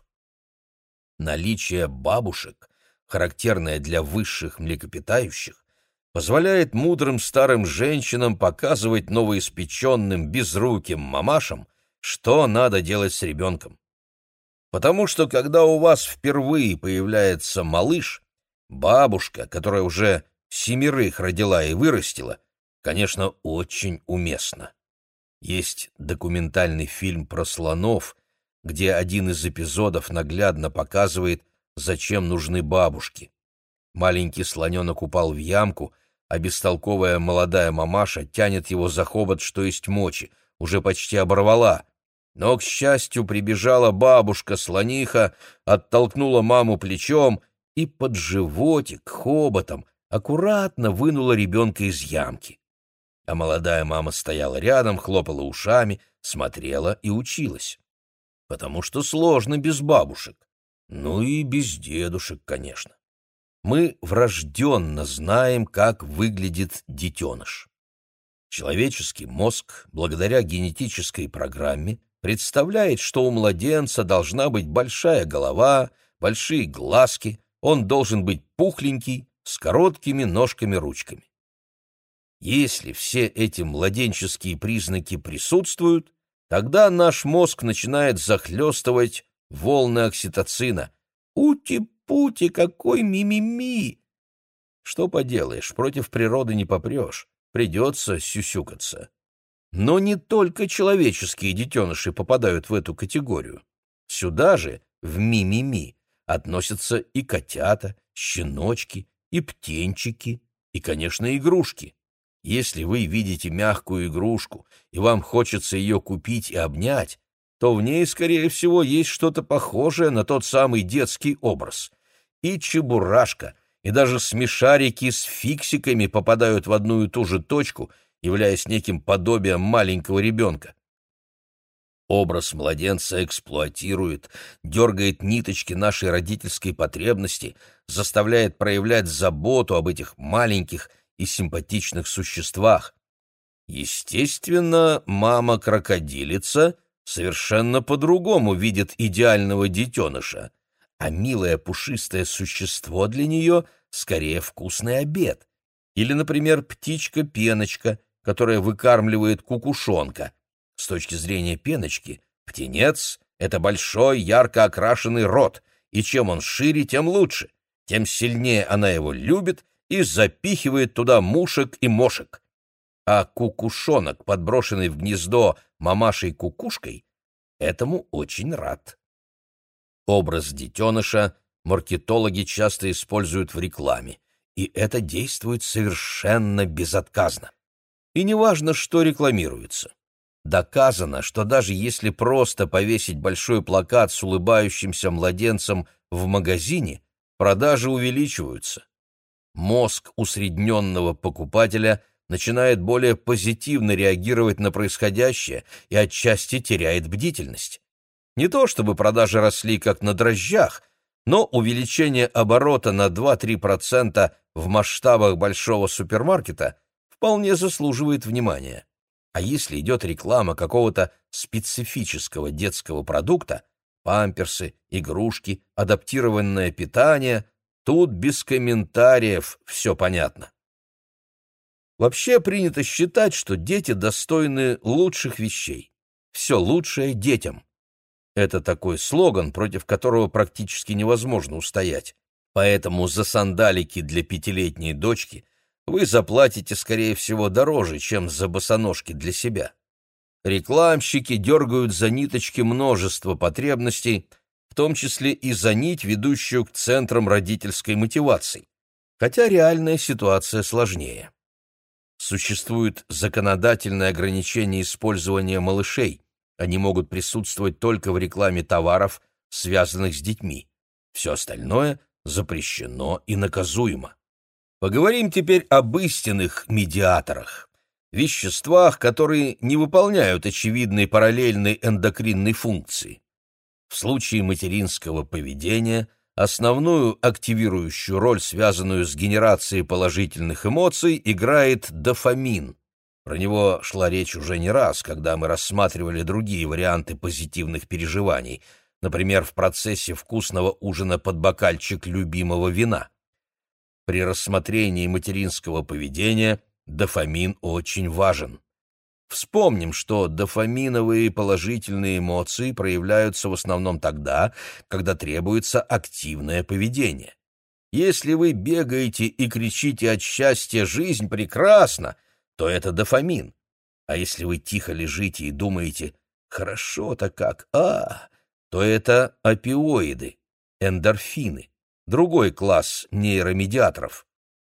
Наличие бабушек, характерное для высших млекопитающих, позволяет мудрым старым женщинам показывать новоиспеченным безруким мамашам, что надо делать с ребенком. Потому что, когда у вас впервые появляется малыш, бабушка, которая уже семерых родила и вырастила, конечно, очень уместна. Есть документальный фильм про слонов, где один из эпизодов наглядно показывает, зачем нужны бабушки. Маленький слоненок упал в ямку, а бестолковая молодая мамаша тянет его за хобот, что есть мочи, уже почти оборвала. Но, к счастью, прибежала бабушка-слониха, оттолкнула маму плечом и под животик, хоботом, аккуратно вынула ребенка из ямки. А молодая мама стояла рядом, хлопала ушами, смотрела и училась. Потому что сложно без бабушек. Ну и без дедушек, конечно. Мы врожденно знаем, как выглядит детеныш. Человеческий мозг, благодаря генетической программе, представляет, что у младенца должна быть большая голова, большие глазки, он должен быть пухленький, с короткими ножками-ручками. Если все эти младенческие признаки присутствуют, тогда наш мозг начинает захлестывать волны окситоцина. «Ути-пути, какой ми-ми-ми!» Что поделаешь, против природы не попрешь, придется сюсюкаться. Но не только человеческие детеныши попадают в эту категорию. Сюда же, в ми-ми-ми, относятся и котята, щеночки, и птенчики, и, конечно, игрушки. Если вы видите мягкую игрушку, и вам хочется ее купить и обнять, то в ней, скорее всего, есть что-то похожее на тот самый детский образ. И чебурашка, и даже смешарики с фиксиками попадают в одну и ту же точку, являясь неким подобием маленького ребенка. Образ младенца эксплуатирует, дергает ниточки нашей родительской потребности, заставляет проявлять заботу об этих маленьких и симпатичных существах. Естественно, мама-крокодилица совершенно по-другому видит идеального детеныша, а милое пушистое существо для нее скорее вкусный обед. Или, например, птичка-пеночка, которая выкармливает кукушонка. С точки зрения пеночки, птенец — это большой ярко окрашенный рот, и чем он шире, тем лучше, тем сильнее она его любит и запихивает туда мушек и мошек. А кукушонок, подброшенный в гнездо мамашей-кукушкой, этому очень рад. Образ детеныша маркетологи часто используют в рекламе, и это действует совершенно безотказно. И неважно, что рекламируется. Доказано, что даже если просто повесить большой плакат с улыбающимся младенцем в магазине, продажи увеличиваются. Мозг усредненного покупателя начинает более позитивно реагировать на происходящее и отчасти теряет бдительность. Не то чтобы продажи росли как на дрожжах, но увеличение оборота на два-три процента в масштабах большого супермаркета вполне заслуживает внимания. А если идет реклама какого-то специфического детского продукта, памперсы, игрушки, адаптированное питание, тут без комментариев все понятно. Вообще принято считать, что дети достойны лучших вещей. Все лучшее детям. Это такой слоган, против которого практически невозможно устоять. Поэтому за сандалики для пятилетней дочки вы заплатите, скорее всего, дороже, чем за босоножки для себя. Рекламщики дергают за ниточки множество потребностей, в том числе и за нить, ведущую к центрам родительской мотивации. Хотя реальная ситуация сложнее. Существует законодательное ограничение использования малышей. Они могут присутствовать только в рекламе товаров, связанных с детьми. Все остальное запрещено и наказуемо. Поговорим теперь об истинных медиаторах, веществах, которые не выполняют очевидной параллельной эндокринной функции. В случае материнского поведения основную активирующую роль, связанную с генерацией положительных эмоций, играет дофамин. Про него шла речь уже не раз, когда мы рассматривали другие варианты позитивных переживаний, например, в процессе вкусного ужина под бокальчик любимого вина. При рассмотрении материнского поведения дофамин очень важен. Вспомним, что дофаминовые положительные эмоции проявляются в основном тогда, когда требуется активное поведение. Если вы бегаете и кричите от счастья «Жизнь прекрасна!», то это дофамин. А если вы тихо лежите и думаете «Хорошо-то как, а!», то это опиоиды, эндорфины, другой класс нейромедиаторов.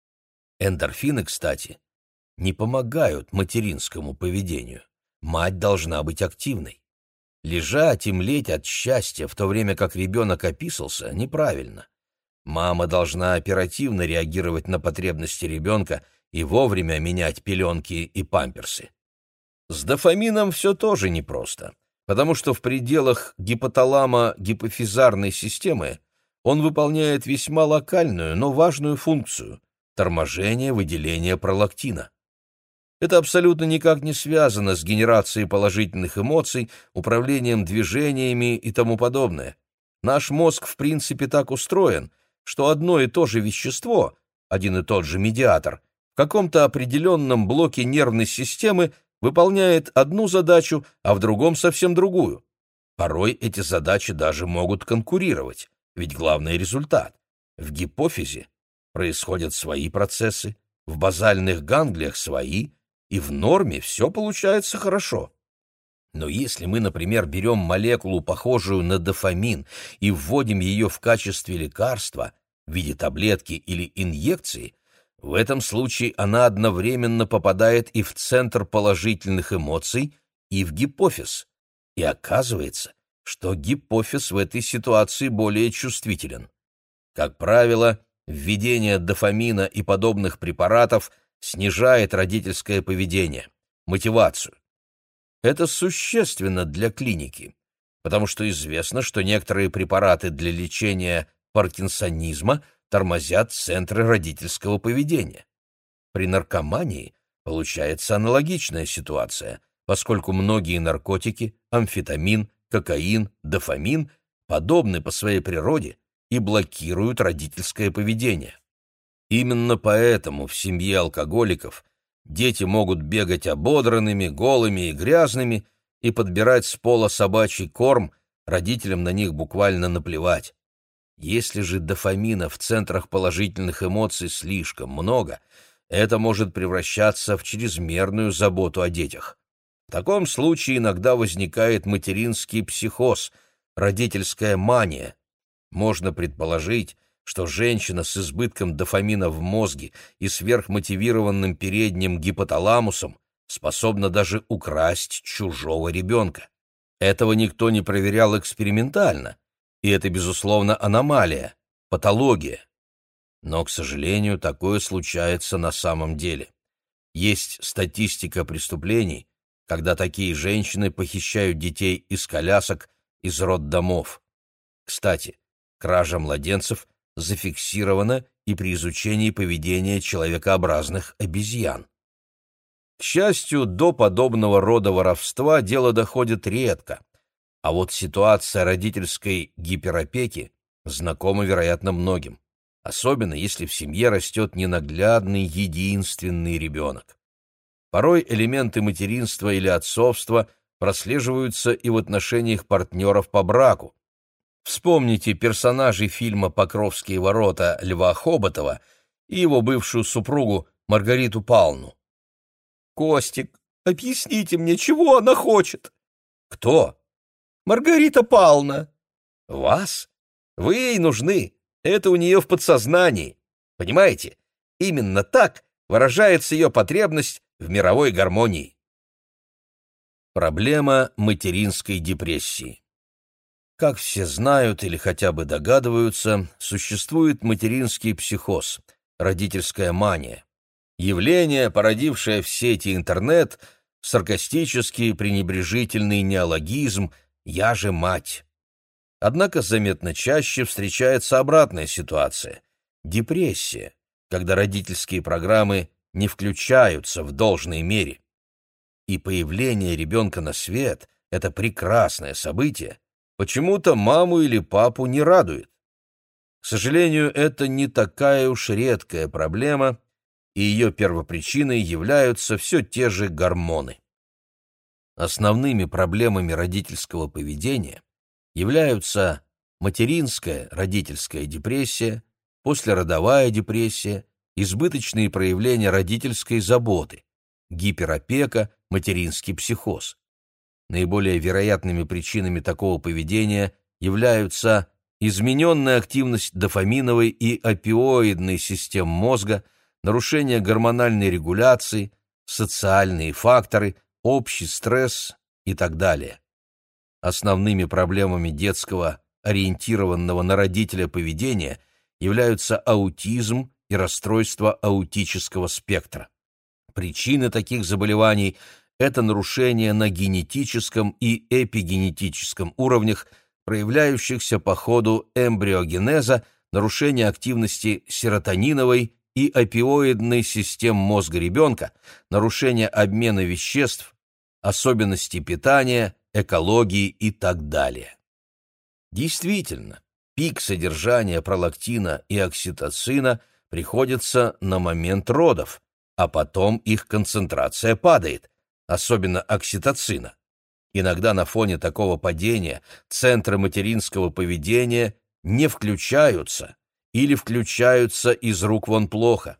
Эндорфины, кстати, не помогают материнскому поведению. Мать должна быть активной. Лежать и млеть от счастья, в то время как ребенок описался, неправильно. Мама должна оперативно реагировать на потребности ребенка и вовремя менять пеленки и памперсы. С дофамином все тоже непросто, потому что в пределах гипоталамо-гипофизарной системы он выполняет весьма локальную, но важную функцию – торможение выделения пролактина. Это абсолютно никак не связано с генерацией положительных эмоций, управлением движениями и тому подобное. Наш мозг в принципе так устроен, что одно и то же вещество, один и тот же медиатор, в каком-то определенном блоке нервной системы выполняет одну задачу, а в другом совсем другую. Порой эти задачи даже могут конкурировать, ведь главный результат. В гипофизе происходят свои процессы, в базальных ганглиях свои, и в норме все получается хорошо. Но если мы, например, берем молекулу, похожую на дофамин, и вводим ее в качестве лекарства, в виде таблетки или инъекции, в этом случае она одновременно попадает и в центр положительных эмоций, и в гипофиз. И оказывается, что гипофиз в этой ситуации более чувствителен. Как правило, введение дофамина и подобных препаратов снижает родительское поведение, мотивацию. Это существенно для клиники, потому что известно, что некоторые препараты для лечения паркинсонизма тормозят центры родительского поведения. При наркомании получается аналогичная ситуация, поскольку многие наркотики, амфетамин, кокаин, дофамин подобны по своей природе и блокируют родительское поведение. Именно поэтому в семье алкоголиков дети могут бегать ободранными, голыми и грязными и подбирать с пола собачий корм, родителям на них буквально наплевать. Если же дофамина в центрах положительных эмоций слишком много, это может превращаться в чрезмерную заботу о детях. В таком случае иногда возникает материнский психоз, родительская мания. Можно предположить, что женщина с избытком дофамина в мозге и сверхмотивированным передним гипоталамусом способна даже украсть чужого ребенка. Этого никто не проверял экспериментально, и это, безусловно, аномалия, патология. Но, к сожалению, такое случается на самом деле. Есть статистика преступлений, когда такие женщины похищают детей из колясок, из роддомов. Кстати, кража младенцев зафиксирована и при изучении поведения человекообразных обезьян. К счастью, до подобного рода воровства дело доходит редко, а вот ситуация родительской гиперопеки знакома, вероятно, многим, особенно если в семье растет ненаглядный единственный ребенок. Порой элементы материнства или отцовства прослеживаются и в отношениях партнеров по браку. Вспомните персонажей фильма «Покровские ворота» Льва Хоботова и его бывшую супругу Маргариту Павловну. «Костик, объясните мне, чего она хочет?» «Кто?» «Маргарита Павловна». «Вас? Вы ей нужны. Это у нее в подсознании. Понимаете? Именно так выражается ее потребность в мировой гармонии». Проблема материнской депрессии. Как все знают или хотя бы догадываются, существует материнский психоз, родительская мания. Явление, породившее в сети интернет, саркастический пренебрежительный неологизм «я же мать». Однако заметно чаще встречается обратная ситуация – депрессия, когда родительские программы не включаются в должной мере. И появление ребенка на свет – это прекрасное событие, почему-то маму или папу не радует. К сожалению, это не такая уж редкая проблема, и ее первопричиной являются все те же гормоны. Основными проблемами родительского поведения являются материнская родительская депрессия, послеродовая депрессия, избыточные проявления родительской заботы, гиперопека, материнский психоз. Наиболее вероятными причинами такого поведения являются измененная активность дофаминовой и опиоидной систем мозга, нарушение гормональной регуляции, социальные факторы, общий стресс и так далее. Основными проблемами детского, ориентированного на родителя поведения являются аутизм и расстройство аутического спектра. Причины таких заболеваний – это нарушения на генетическом и эпигенетическом уровнях, проявляющихся по ходу эмбриогенеза, нарушение активности серотониновой и опиоидной систем мозга ребенка, нарушение обмена веществ, особенности питания, экологии и так далее. Действительно, пик содержания пролактина и окситоцина приходится на момент родов, а потом их концентрация падает, особенно окситоцина. Иногда на фоне такого падения центры материнского поведения не включаются или включаются из рук вон плохо.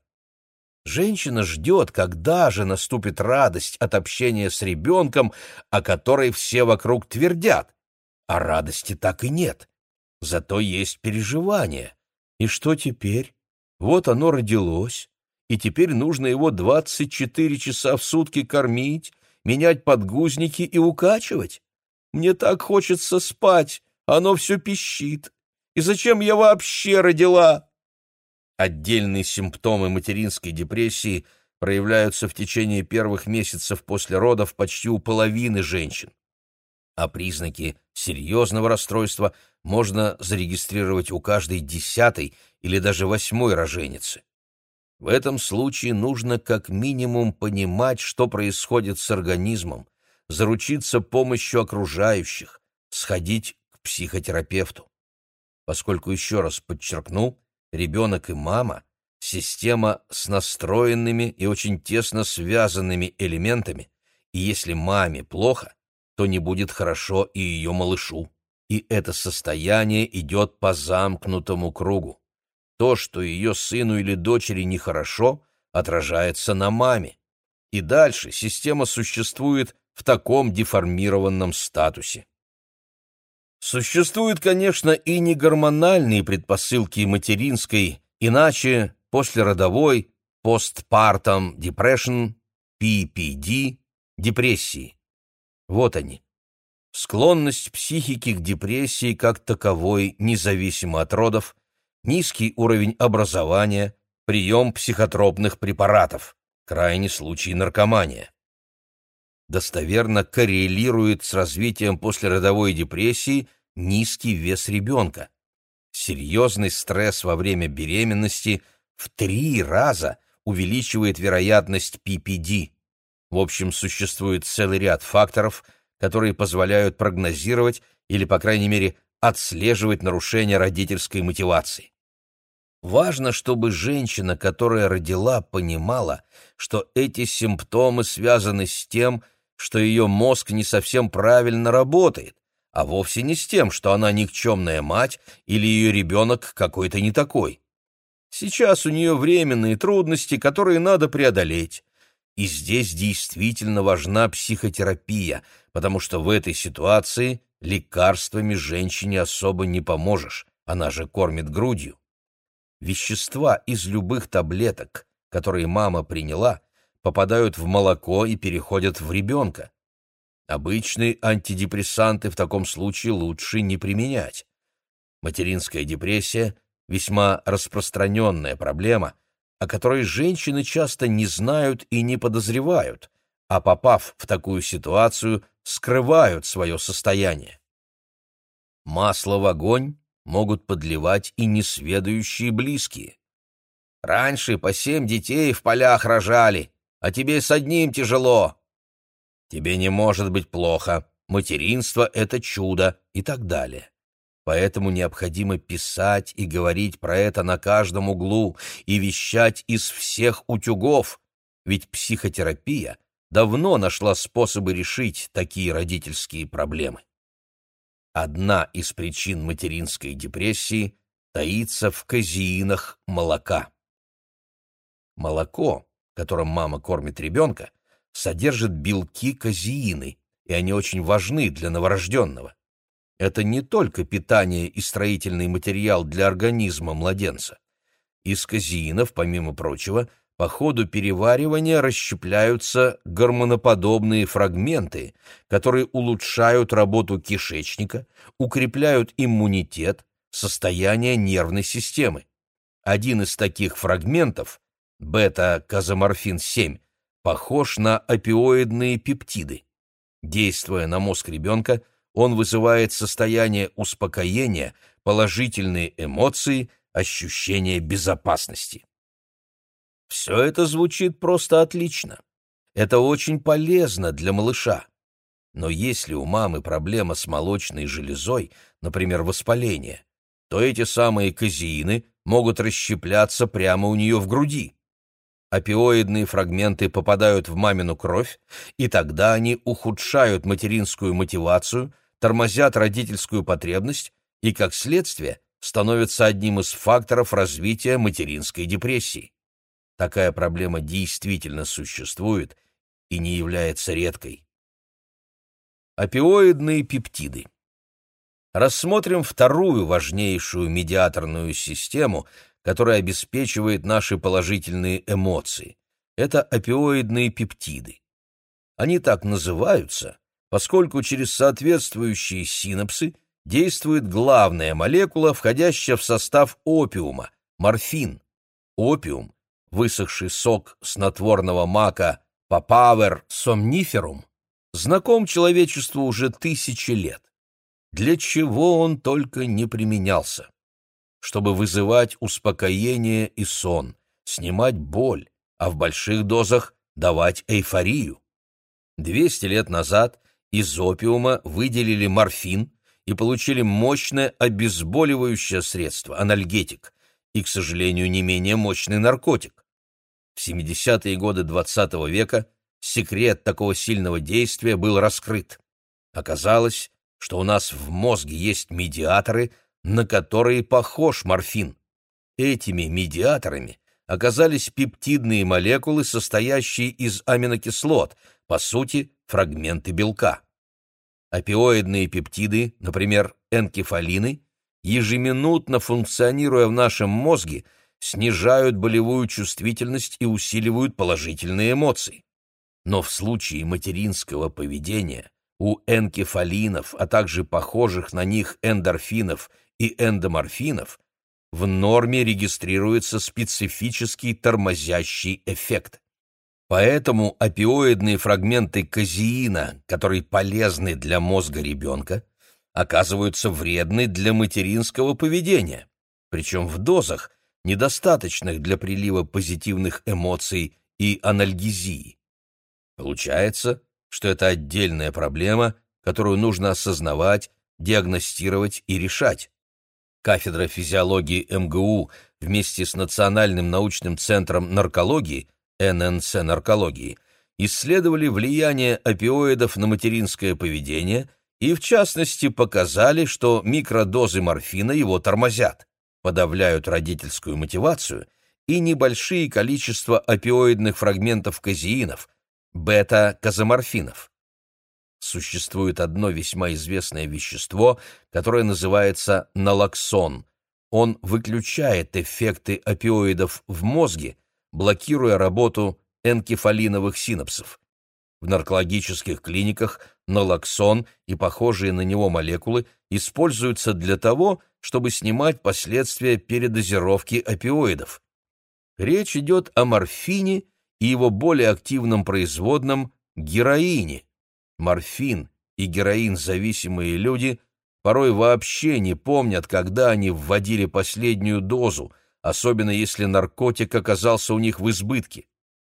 Женщина ждет, когда же наступит радость от общения с ребенком, о которой все вокруг твердят, а радости так и нет. Зато есть переживания. И что теперь? Вот оно родилось, и теперь нужно его двадцать четыре часа в сутки кормить, менять подгузники и укачивать. Мне так хочется спать, оно все пищит. И зачем я вообще родила? Отдельные симптомы материнской депрессии проявляются в течение первых месяцев после родов почти у половины женщин. А признаки серьезного расстройства можно зарегистрировать у каждой десятой или даже восьмой роженицы. В этом случае нужно как минимум понимать, что происходит с организмом, заручиться помощью окружающих, сходить к психотерапевту. Поскольку, еще раз подчеркну, ребенок и мама — система с настроенными и очень тесно связанными элементами, и если маме плохо, то не будет хорошо и ее малышу. И это состояние идет по замкнутому кругу. То, что ее сыну или дочери нехорошо, отражается на маме. И дальше система существует в таком деформированном статусе. Существуют, конечно, и негормональные предпосылки материнской, иначе послеродовой, постпартам депрессион, пи пи ди, депрессии. Вот они. Склонность психики к депрессии как таковой, независимо от родов, низкий уровень образования, прием психотропных препаратов, крайний случай наркомания. Достоверно коррелирует с развитием послеродовой депрессии низкий вес ребенка. Серьезный стресс во время беременности в три раза увеличивает вероятность пи пи ди. В общем, существует целый ряд факторов, которые позволяют прогнозировать или, по крайней мере, отслеживать нарушения родительской мотивации. Важно, чтобы женщина, которая родила, понимала, что эти симптомы связаны с тем, что ее мозг не совсем правильно работает, а вовсе не с тем, что она никчемная мать или ее ребенок какой-то не такой. Сейчас у нее временные трудности, которые надо преодолеть. И здесь действительно важна психотерапия, потому что в этой ситуации лекарствами женщине особо не поможешь, она же кормит грудью. Вещества из любых таблеток, которые мама приняла, попадают в молоко и переходят в ребенка. Обычные антидепрессанты в таком случае лучше не применять. Материнская депрессия – весьма распространенная проблема, о которой женщины часто не знают и не подозревают, а попав в такую ситуацию, скрывают свое состояние. Масло в огонь могут подливать и несведущие близкие. «Раньше по семь детей в полях рожали, а тебе с одним тяжело. Тебе не может быть плохо, материнство — это чудо» и так далее. Поэтому необходимо писать и говорить про это на каждом углу и вещать из всех утюгов, ведь психотерапия давно нашла способы решить такие родительские проблемы. Одна из причин материнской депрессии таится в казеинах молока. Молоко, которым мама кормит ребенка, содержит белки казеины, и они очень важны для новорожденного. Это не только питание и строительный материал для организма младенца. Из казеинов, помимо прочего, по ходу переваривания расщепляются гормоноподобные фрагменты, которые улучшают работу кишечника, укрепляют иммунитет, состояние нервной системы. Один из таких фрагментов, бета-казоморфин семь, похож на опиоидные пептиды. Действуя на мозг ребенка, он вызывает состояние успокоения, положительные эмоции, ощущение безопасности. Все это звучит просто отлично. Это очень полезно для малыша. Но если у мамы проблема с молочной железой, например, воспаление, то эти самые казеины могут расщепляться прямо у нее в груди. Опиоидные фрагменты попадают в мамину кровь, и тогда они ухудшают материнскую мотивацию, тормозят родительскую потребность и, как следствие, становятся одним из факторов развития материнской депрессии. Такая проблема действительно существует и не является редкой. Опиоидные пептиды. Рассмотрим вторую важнейшую медиаторную систему, которая обеспечивает наши положительные эмоции. Это опиоидные пептиды. Они так называются, поскольку через соответствующие синапсы действует главная молекула, входящая в состав опиума – морфин. Опиум, высохший сок снотворного мака Papaver somniferum, знаком человечеству уже тысячи лет. Для чего он только не применялся? Чтобы вызывать успокоение и сон, снимать боль, а в больших дозах давать эйфорию. двести лет назад из опиума выделили морфин и получили мощное обезболивающее средство, анальгетик, и, к сожалению, не менее мощный наркотик. В семидесятые годы двадцатого века секрет такого сильного действия был раскрыт. Оказалось, что у нас в мозге есть медиаторы, на которые похож морфин. Этими медиаторами оказались пептидные молекулы, состоящие из аминокислот, по сути, фрагменты белка. Опиоидные пептиды, например, энкефалины, ежеминутно функционируя в нашем мозге, снижают болевую чувствительность и усиливают положительные эмоции. Но в случае материнского поведения у энкефалинов, а также похожих на них эндорфинов и эндоморфинов, в норме регистрируется специфический тормозящий эффект. Поэтому опиоидные фрагменты казеина, которые полезны для мозга ребенка, оказываются вредны для материнского поведения, причем в дозах, недостаточных для прилива позитивных эмоций и анальгезии. Получается, что это отдельная проблема, которую нужно осознавать, диагностировать и решать. Кафедра физиологии эм гэ у вместе с Национальным научным центром наркологии, эн эн цэ наркологии, исследовали влияние опиоидов на материнское поведение и, в частности, показали, что микродозы морфина его тормозят, подавляют родительскую мотивацию, и небольшие количества опиоидных фрагментов казеинов, бета-казоморфинов. Существует одно весьма известное вещество, которое называется налоксон. Он выключает эффекты опиоидов в мозге, блокируя работу энкефалиновых синапсов. В наркологических клиниках налоксон и похожие на него молекулы используются для того, чтобы снимать последствия передозировки опиоидов. Речь идет о морфине и его более активном производном героине. Морфин и героин-зависимые люди порой вообще не помнят, когда они вводили последнюю дозу, особенно если наркотик оказался у них в избытке.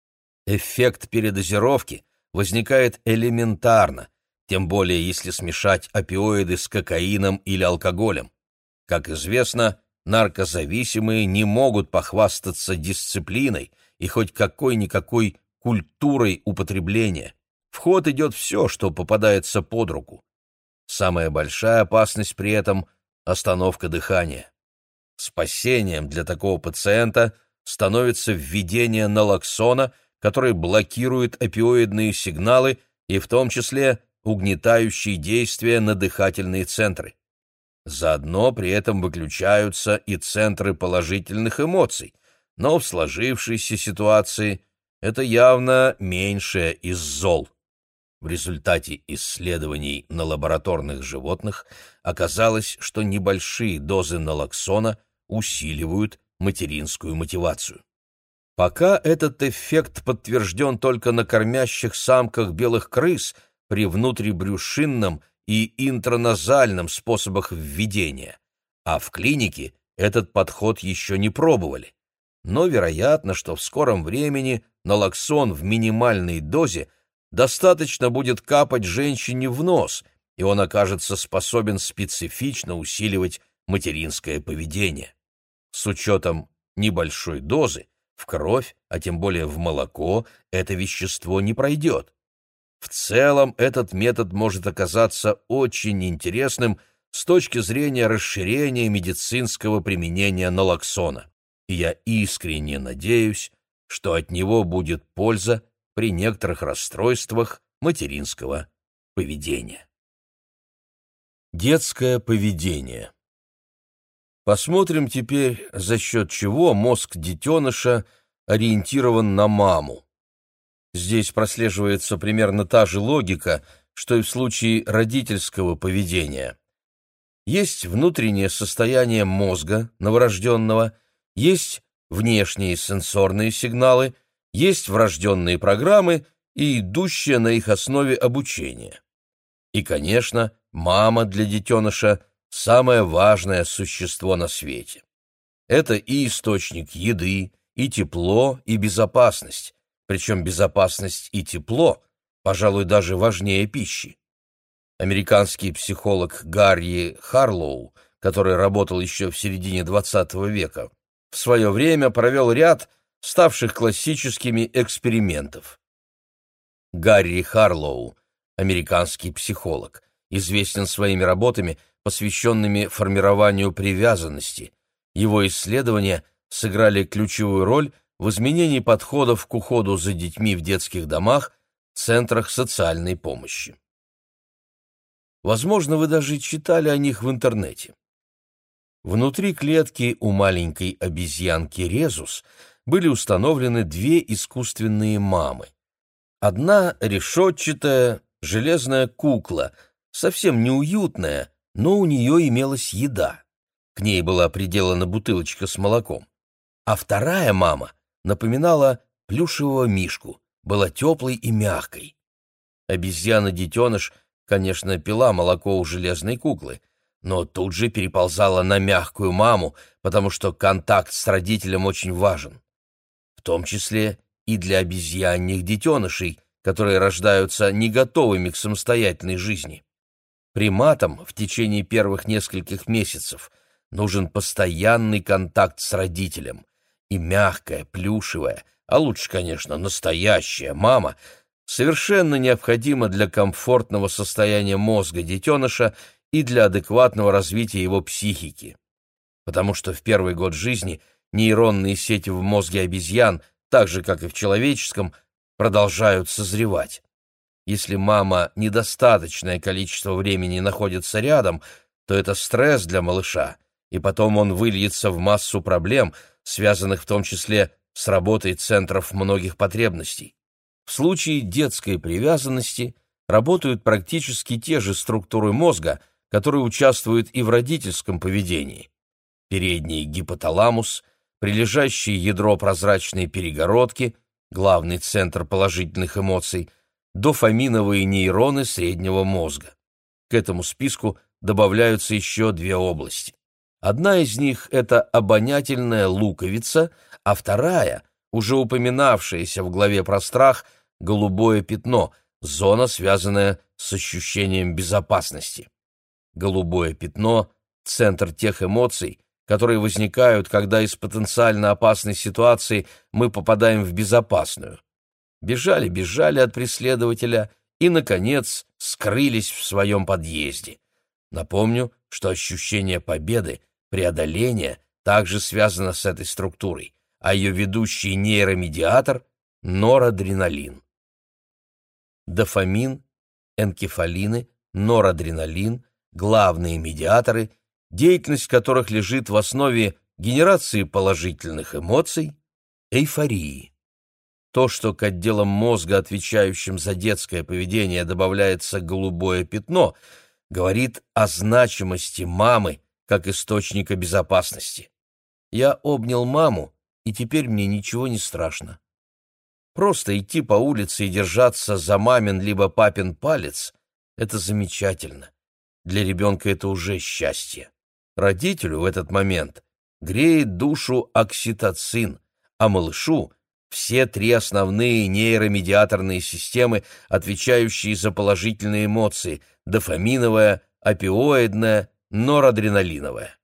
Эффект передозировки возникает элементарно, тем более если смешать опиоиды с кокаином или алкоголем. Как известно, наркозависимые не могут похвастаться дисциплиной и хоть какой-никакой культурой употребления. В ход идет все, что попадается под руку. Самая большая опасность при этом – остановка дыхания. Спасением для такого пациента становится введение налоксона, который блокирует опиоидные сигналы и в том числе угнетающие действия на дыхательные центры. Заодно при этом выключаются и центры положительных эмоций, но в сложившейся ситуации это явно меньшее из зол. В результате исследований на лабораторных животных оказалось, что небольшие дозы налоксона усиливают материнскую мотивацию. Пока этот эффект подтвержден только на кормящих самках белых крыс при внутрибрюшинном и интраназальном способах введения, а в клинике этот подход еще не пробовали. Но вероятно, что в скором времени налоксон в минимальной дозе достаточно будет капать женщине в нос, и он окажется способен специфично усиливать материнское поведение. С учетом небольшой дозы в кровь, а тем более в молоко, это вещество не пройдет. В целом этот метод может оказаться очень интересным с точки зрения расширения медицинского применения налоксона, и я искренне надеюсь, что от него будет польза при некоторых расстройствах материнского поведения. Детское поведение. Посмотрим теперь, за счет чего мозг детеныша ориентирован на маму. Здесь прослеживается примерно та же логика, что и в случае родительского поведения. Есть внутреннее состояние мозга новорожденного, есть внешние сенсорные сигналы, есть врожденные программы и идущее на их основе обучение. И, конечно, мама для детеныша – самое важное существо на свете. Это и источник еды, и тепло, и безопасность, причем безопасность и тепло, пожалуй, даже важнее пищи. Американский психолог Гарри Харлоу, который работал еще в середине двадцатого века, в свое время провел ряд ставших классическими экспериментов. Гарри Харлоу, американский психолог, известен своими работами, посвященными формированию привязанности. Его исследования сыграли ключевую роль в изменении подходов к уходу за детьми в детских домах, центрах социальной помощи. Возможно, вы даже читали о них в интернете. Внутри клетки у маленькой обезьянки Резус были установлены две искусственные мамы. Одна решетчатая, железная кукла, совсем неуютная, но у нее имелась еда. к ней была приделана бутылочка с молоком, а вторая мама напоминала плюшевого мишку, была теплой и мягкой. Обезьяна-детеныш, конечно, пила молоко у железной куклы, но тут же переползала на мягкую маму, потому что контакт с родителем очень важен. В том числе и для обезьяньих детенышей, которые рождаются не готовыми к самостоятельной жизни. Приматам в течение первых нескольких месяцев нужен постоянный контакт с родителем, и мягкая, плюшевая, а лучше, конечно, настоящая мама совершенно необходима для комфортного состояния мозга детеныша и для адекватного развития его психики. Потому что в первый год жизни нейронные сети в мозге обезьян, так же, как и в человеческом, продолжают созревать. Если мама недостаточное количество времени находится рядом, то это стресс для малыша, и потом он выльется в массу проблем, связанных в том числе с работой центров многих потребностей. В случае детской привязанности работают практически те же структуры мозга, которые участвуют и в родительском поведении. Передний гипоталамус, прилежащее ядро прозрачной перегородки, главный центр положительных эмоций, дофаминовые нейроны среднего мозга. К этому списку добавляются еще две области. Одна из них — это обонятельная луковица, а вторая, уже упоминавшаяся в главе про страх, голубое пятно, зона, связанная с ощущением безопасности. Голубое пятно — центр тех эмоций, которые возникают, когда из потенциально опасной ситуации мы попадаем в безопасную. Бежали, бежали от преследователя и, наконец, скрылись в своем подъезде. Напомню, что ощущение победы, преодоления также связано с этой структурой, а ее ведущий нейромедиатор — норадреналин. Дофамин, энкефалины, норадреналин — главные медиаторы, деятельность которых лежит в основе генерации положительных эмоций, эйфории. То, что к отделам мозга, отвечающим за детское поведение, добавляется голубое пятно, говорит о значимости мамы как источника безопасности. Я обнял маму, и теперь мне ничего не страшно. Просто идти по улице и держаться за мамин либо папин палец — это замечательно. Для ребенка это уже счастье. Родителю в этот момент греет душу окситоцин, а малышу — все три основные нейромедиаторные системы, отвечающие за положительные эмоции – дофаминовая, опиоидная, норадреналиновая.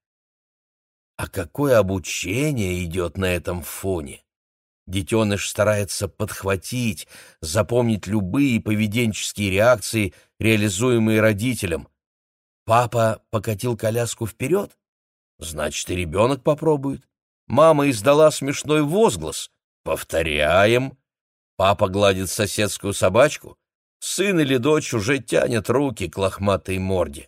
А какое обучение идет на этом фоне? Детеныш старается подхватить, запомнить любые поведенческие реакции, реализуемые родителем. Папа покатил коляску вперед? Значит, и ребенок попробует. Мама издала смешной возглас. Повторяем. Папа гладит соседскую собачку. Сын или дочь уже тянет руки к лохматой морде.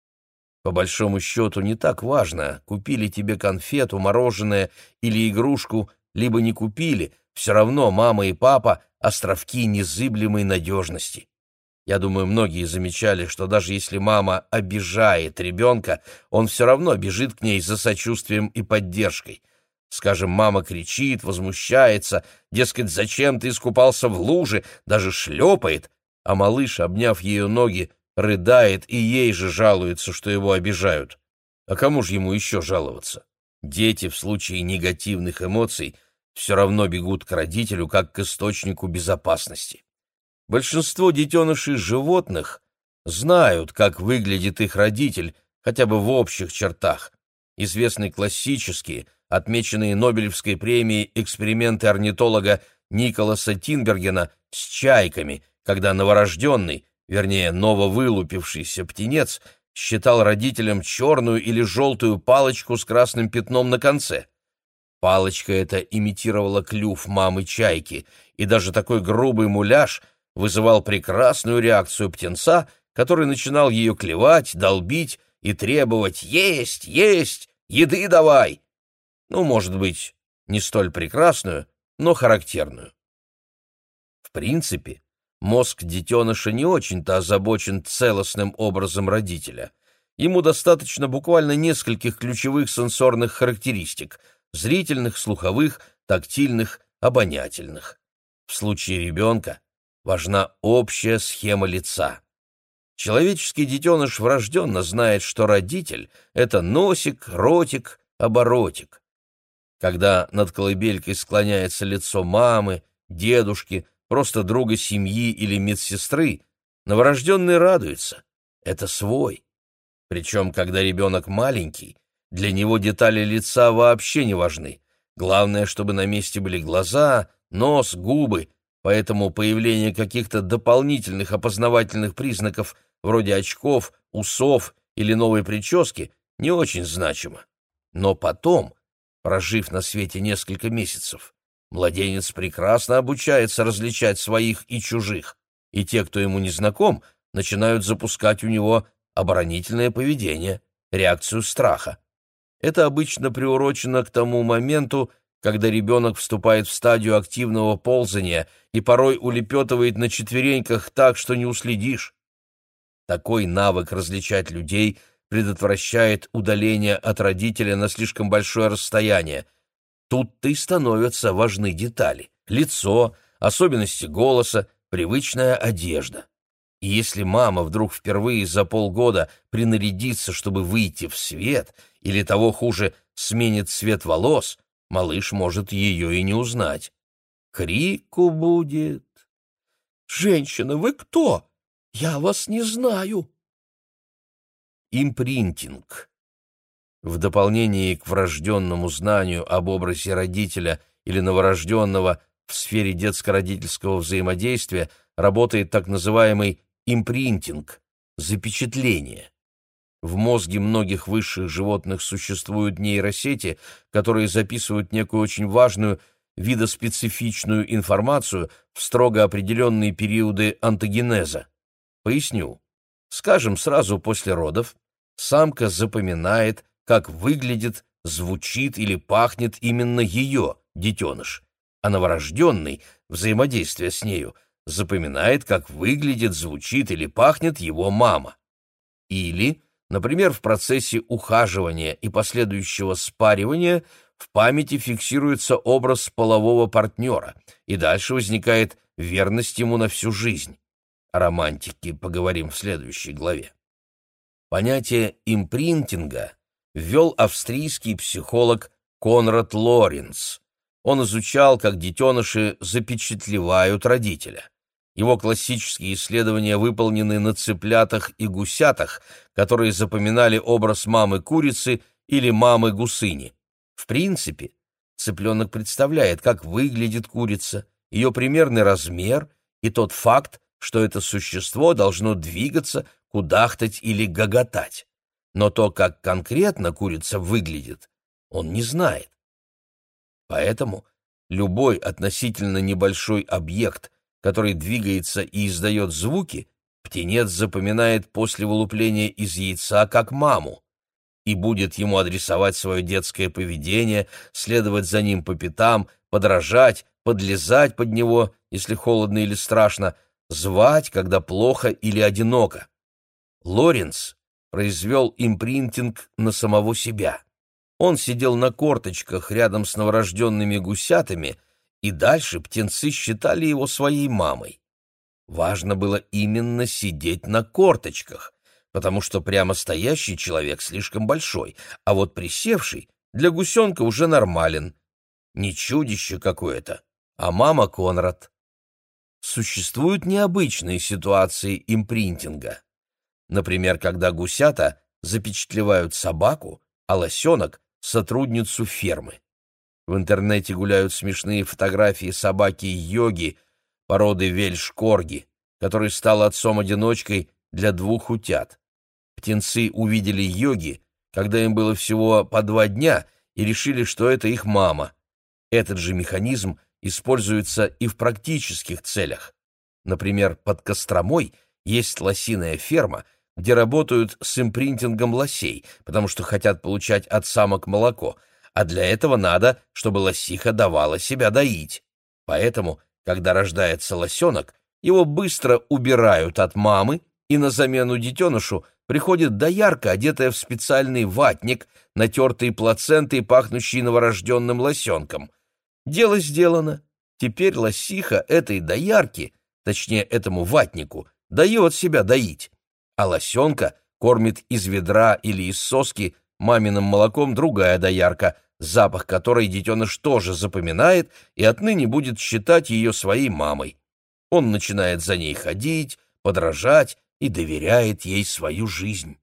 По большому счету не так важно, купили тебе конфету, мороженое или игрушку, либо не купили, все равно мама и папа — островки незыблемой надежности. Я думаю, многие замечали, что даже если мама обижает ребенка, он все равно бежит к ней за сочувствием и поддержкой. Скажем, мама кричит, возмущается, дескать, зачем ты искупался в луже, даже шлепает, а малыш, обняв ее ноги, рыдает и ей же жалуется, что его обижают. А кому же ему еще жаловаться? Дети в случае негативных эмоций все равно бегут к родителю как к источнику безопасности. Большинство детенышей животных знают, как выглядит их родитель, хотя бы в общих чертах. Известны классические, отмеченные Нобелевской премией эксперименты орнитолога Николаса Тинбергена с чайками, когда новорожденный, вернее, нововылупившийся птенец считал родителям черную или желтую палочку с красным пятном на конце. Палочка эта имитировала клюв мамы чайки, и даже такой грубый муляж вызывал прекрасную реакцию птенца, который начинал ее клевать, долбить и требовать «Есть! Есть! Еды давай!» Ну, может быть, не столь прекрасную, но характерную. В принципе, мозг детеныша не очень-то озабочен целостным образом родителя. ему достаточно буквально нескольких ключевых сенсорных характеристик – зрительных, слуховых, тактильных, обонятельных. В случае ребенка важна общая схема лица. Человеческий детеныш врожденно знает, что родитель — это носик, ротик, оборотик. Когда над колыбелькой склоняется лицо мамы, дедушки, просто друга семьи или медсестры, новорожденный радуется — это свой. Причем, когда ребенок маленький, для него детали лица вообще не важны. Главное, чтобы на месте были глаза, нос, губы, поэтому появление каких-то дополнительных опознавательных признаков вроде очков, усов или новой прически не очень значимо. Но потом, прожив на свете несколько месяцев, младенец прекрасно обучается различать своих и чужих, и те, кто ему не знаком, начинают запускать у него оборонительное поведение, реакцию страха. Это обычно приурочено к тому моменту, когда ребенок вступает в стадию активного ползания и порой улепетывает на четвереньках так, что не уследишь. Такой навык различать людей предотвращает удаление от родителя на слишком большое расстояние. Тут-то и становятся важны детали: лицо, особенности голоса, привычная одежда. И если мама вдруг впервые за полгода принарядится, чтобы выйти в свет, или того хуже, сменит цвет волос, малыш может ее и не узнать. Крику будет: «Женщина, вы кто? Я вас не знаю!» Импринтинг. В дополнение к врожденному знанию об образе родителя или новорожденного в сфере детско-родительского взаимодействия работает так называемый импринтинг – запечатление. В мозге многих высших животных существуют нейросети, которые записывают некую очень важную видоспецифичную информацию в строго определенные периоды онтогенеза. Поясню. Скажем, сразу после родов самка запоминает, как выглядит, звучит или пахнет именно ее детеныш, а новорожденный, взаимодействие с нею, запоминает, как выглядит, звучит или пахнет его мама. Или, например, в процессе ухаживания и последующего спаривания в памяти фиксируется образ полового партнера, и дальше возникает верность ему на всю жизнь. О романтике поговорим в следующей главе. Понятие импринтинга ввел австрийский психолог Конрад Лоренц. Он изучал, как детеныши запечатлевают родителя. Его классические исследования выполнены на цыплятах и гусятах, которые запоминали образ мамы-курицы или мамы-гусыни. В принципе, цыпленок представляет, как выглядит курица, ее примерный размер и тот факт, что это существо должно двигаться, кудахтать или гоготать. Но то, как конкретно курица выглядит, он не знает. Поэтому любой относительно небольшой объект, который двигается и издает звуки, птенец запоминает после вылупления из яйца как маму и будет ему адресовать свое детское поведение, следовать за ним по пятам, подражать, подлезать под него, если холодно или страшно, звать, когда плохо или одиноко. Лоренц произвел импринтинг на самого себя. Он сидел на корточках рядом с новорожденными гусятами, и дальше птенцы считали его своей мамой. Важно было именно сидеть на корточках, потому что прямо стоящий человек слишком большой, а вот присевший для гусенка уже нормален. Не чудище какое-то, а мама Конрад. Существуют необычные ситуации импринтинга. Например, когда гусята запечатлевают собаку, а лосенок — сотрудницу фермы. В интернете гуляют смешные фотографии собаки Йоги, породы вельш-корги, который стал отцом-одиночкой для двух утят. Птенцы увидели Йоги, когда им было всего по два дня, и решили, что это их мама. Этот же механизм используется и в практических целях. Например, под Костромой есть лосиная ферма, где работают с импринтингом лосей, потому что хотят получать от самок молоко, а для этого надо, чтобы лосиха давала себя доить. Поэтому, когда рождается лосенок, его быстро убирают от мамы, и на замену детенышу приходит доярка, одетая в специальный ватник, натертые плаценты, пахнущие новорожденным лосенком. Дело сделано. Теперь лосиха этой доярке, точнее этому ватнику, дает себя доить, а лосенка кормит из ведра или из соски маминым молоком другая доярка, запах которой детеныш тоже запоминает и отныне будет считать ее своей мамой. Он начинает за ней ходить, подражать и доверяет ей свою жизнь.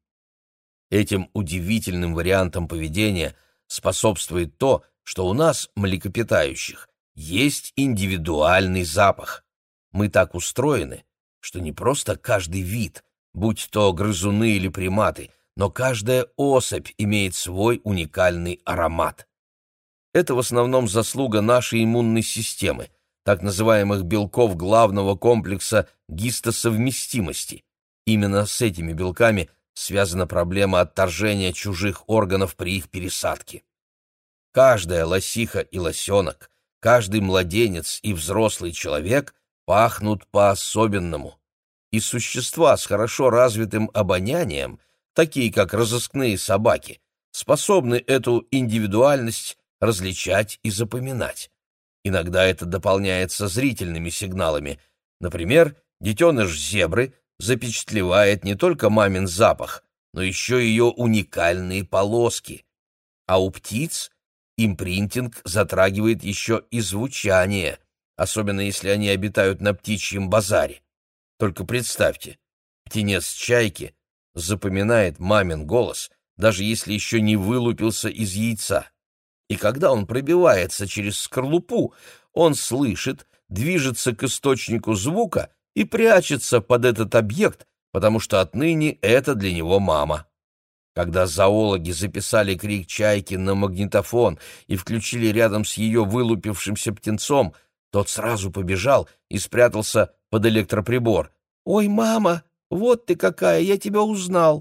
Этим удивительным вариантам поведения способствует то, что у нас, млекопитающих, есть индивидуальный запах. Мы так устроены, что не просто каждый вид, будь то грызуны или приматы, но каждая особь имеет свой уникальный аромат. Это в основном заслуга нашей иммунной системы, так называемых белков главного комплекса гистосовместимости. Именно с этими белками связана проблема отторжения чужих органов при их пересадке. Каждая лосиха и лосенок, каждый младенец и взрослый человек пахнут по-особенному. И существа с хорошо развитым обонянием, такие как разыскные собаки, способны эту индивидуальность различать и запоминать. Иногда это дополняется зрительными сигналами. Например, детеныш зебры запечатлевает не только мамин запах, но еще ее уникальные полоски. А у птиц импринтинг затрагивает еще и звучание, особенно если они обитают на птичьем базаре. Только представьте, птенец чайки запоминает мамин голос, даже если еще не вылупился из яйца. И когда он пробивается через скорлупу, он слышит, движется к источнику звука и прячется под этот объект, потому что отныне это для него мама. Когда зоологи записали крик чайки на магнитофон и включили рядом с ее вылупившимся птенцом, тот сразу побежал и спрятался под электроприбор. «Ой, мама, вот ты какая, я тебя узнал!»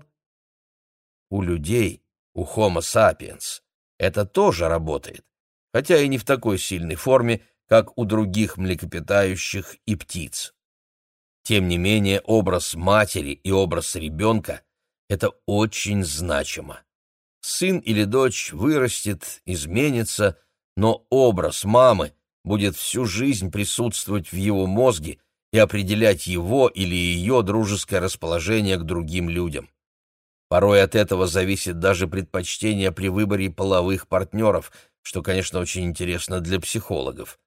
У людей, у Homo sapiens, это тоже работает, хотя и не в такой сильной форме, как у других млекопитающих и птиц. Тем не менее, образ матери и образ ребенка — это очень значимо. Сын или дочь вырастет, изменится, но образ мамы будет всю жизнь присутствовать в его мозге и определять его или ее дружеское расположение к другим людям. Порой от этого зависит даже предпочтение при выборе половых партнеров, что, конечно, очень интересно для психологов.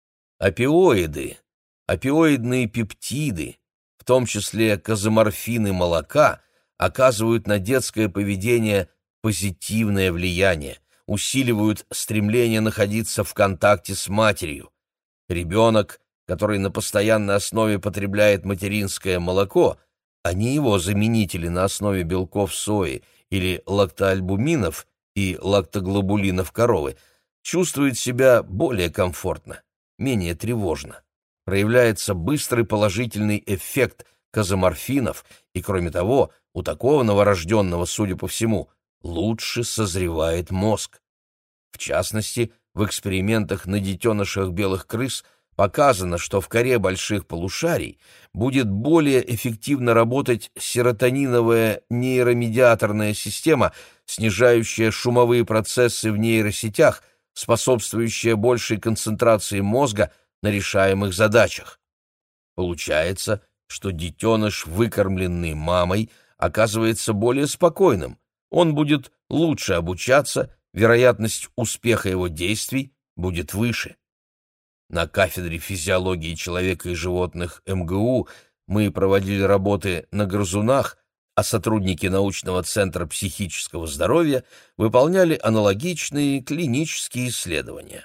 Опиоиды, опиоидные пептиды, в том числе казоморфины молока, оказывают на детское поведение позитивное влияние, усиливают стремление находиться в контакте с матерью. Ребенок, который на постоянной основе потребляет материнское молоко, а не его заменители на основе белков сои или лактоальбуминов и лактоглобулинов коровы, чувствует себя более комфортно, менее тревожно. Проявляется быстрый положительный эффект казоморфинов, и, кроме того, у такого новорожденного, судя по всему, лучше созревает мозг. В частности, в экспериментах на детенышах белых крыс показано, что в коре больших полушарий будет более эффективно работать серотониновая нейромедиаторная система, снижающая шумовые процессы в нейросетях, способствующая большей концентрации мозга на решаемых задачах. Получается, что детеныш, выкормленный мамой, оказывается более спокойным, он будет лучше обучаться, вероятность успеха его действий будет выше. На кафедре физиологии человека и животных эм гэ у мы проводили работы на грызунах, а сотрудники научного центра психического здоровья выполняли аналогичные клинические исследования.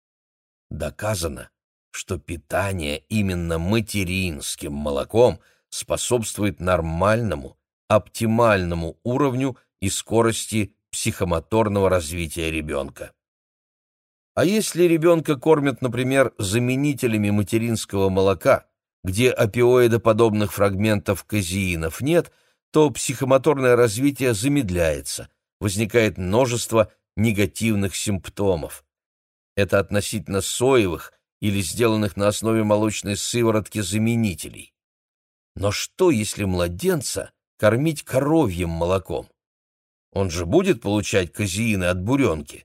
Доказано, что питание именно материнским молоком способствует нормальному, оптимальному уровню и скорости психомоторного развития ребенка. А если ребенка кормят, например, заменителями материнского молока, где опиоидоподобных фрагментов казеинов нет, то психомоторное развитие замедляется, возникает множество негативных симптомов. Это относительно соевых или сделанных на основе молочной сыворотки заменителей. Но что, если младенца кормить коровьим молоком. Он же будет получать казеины от буренки?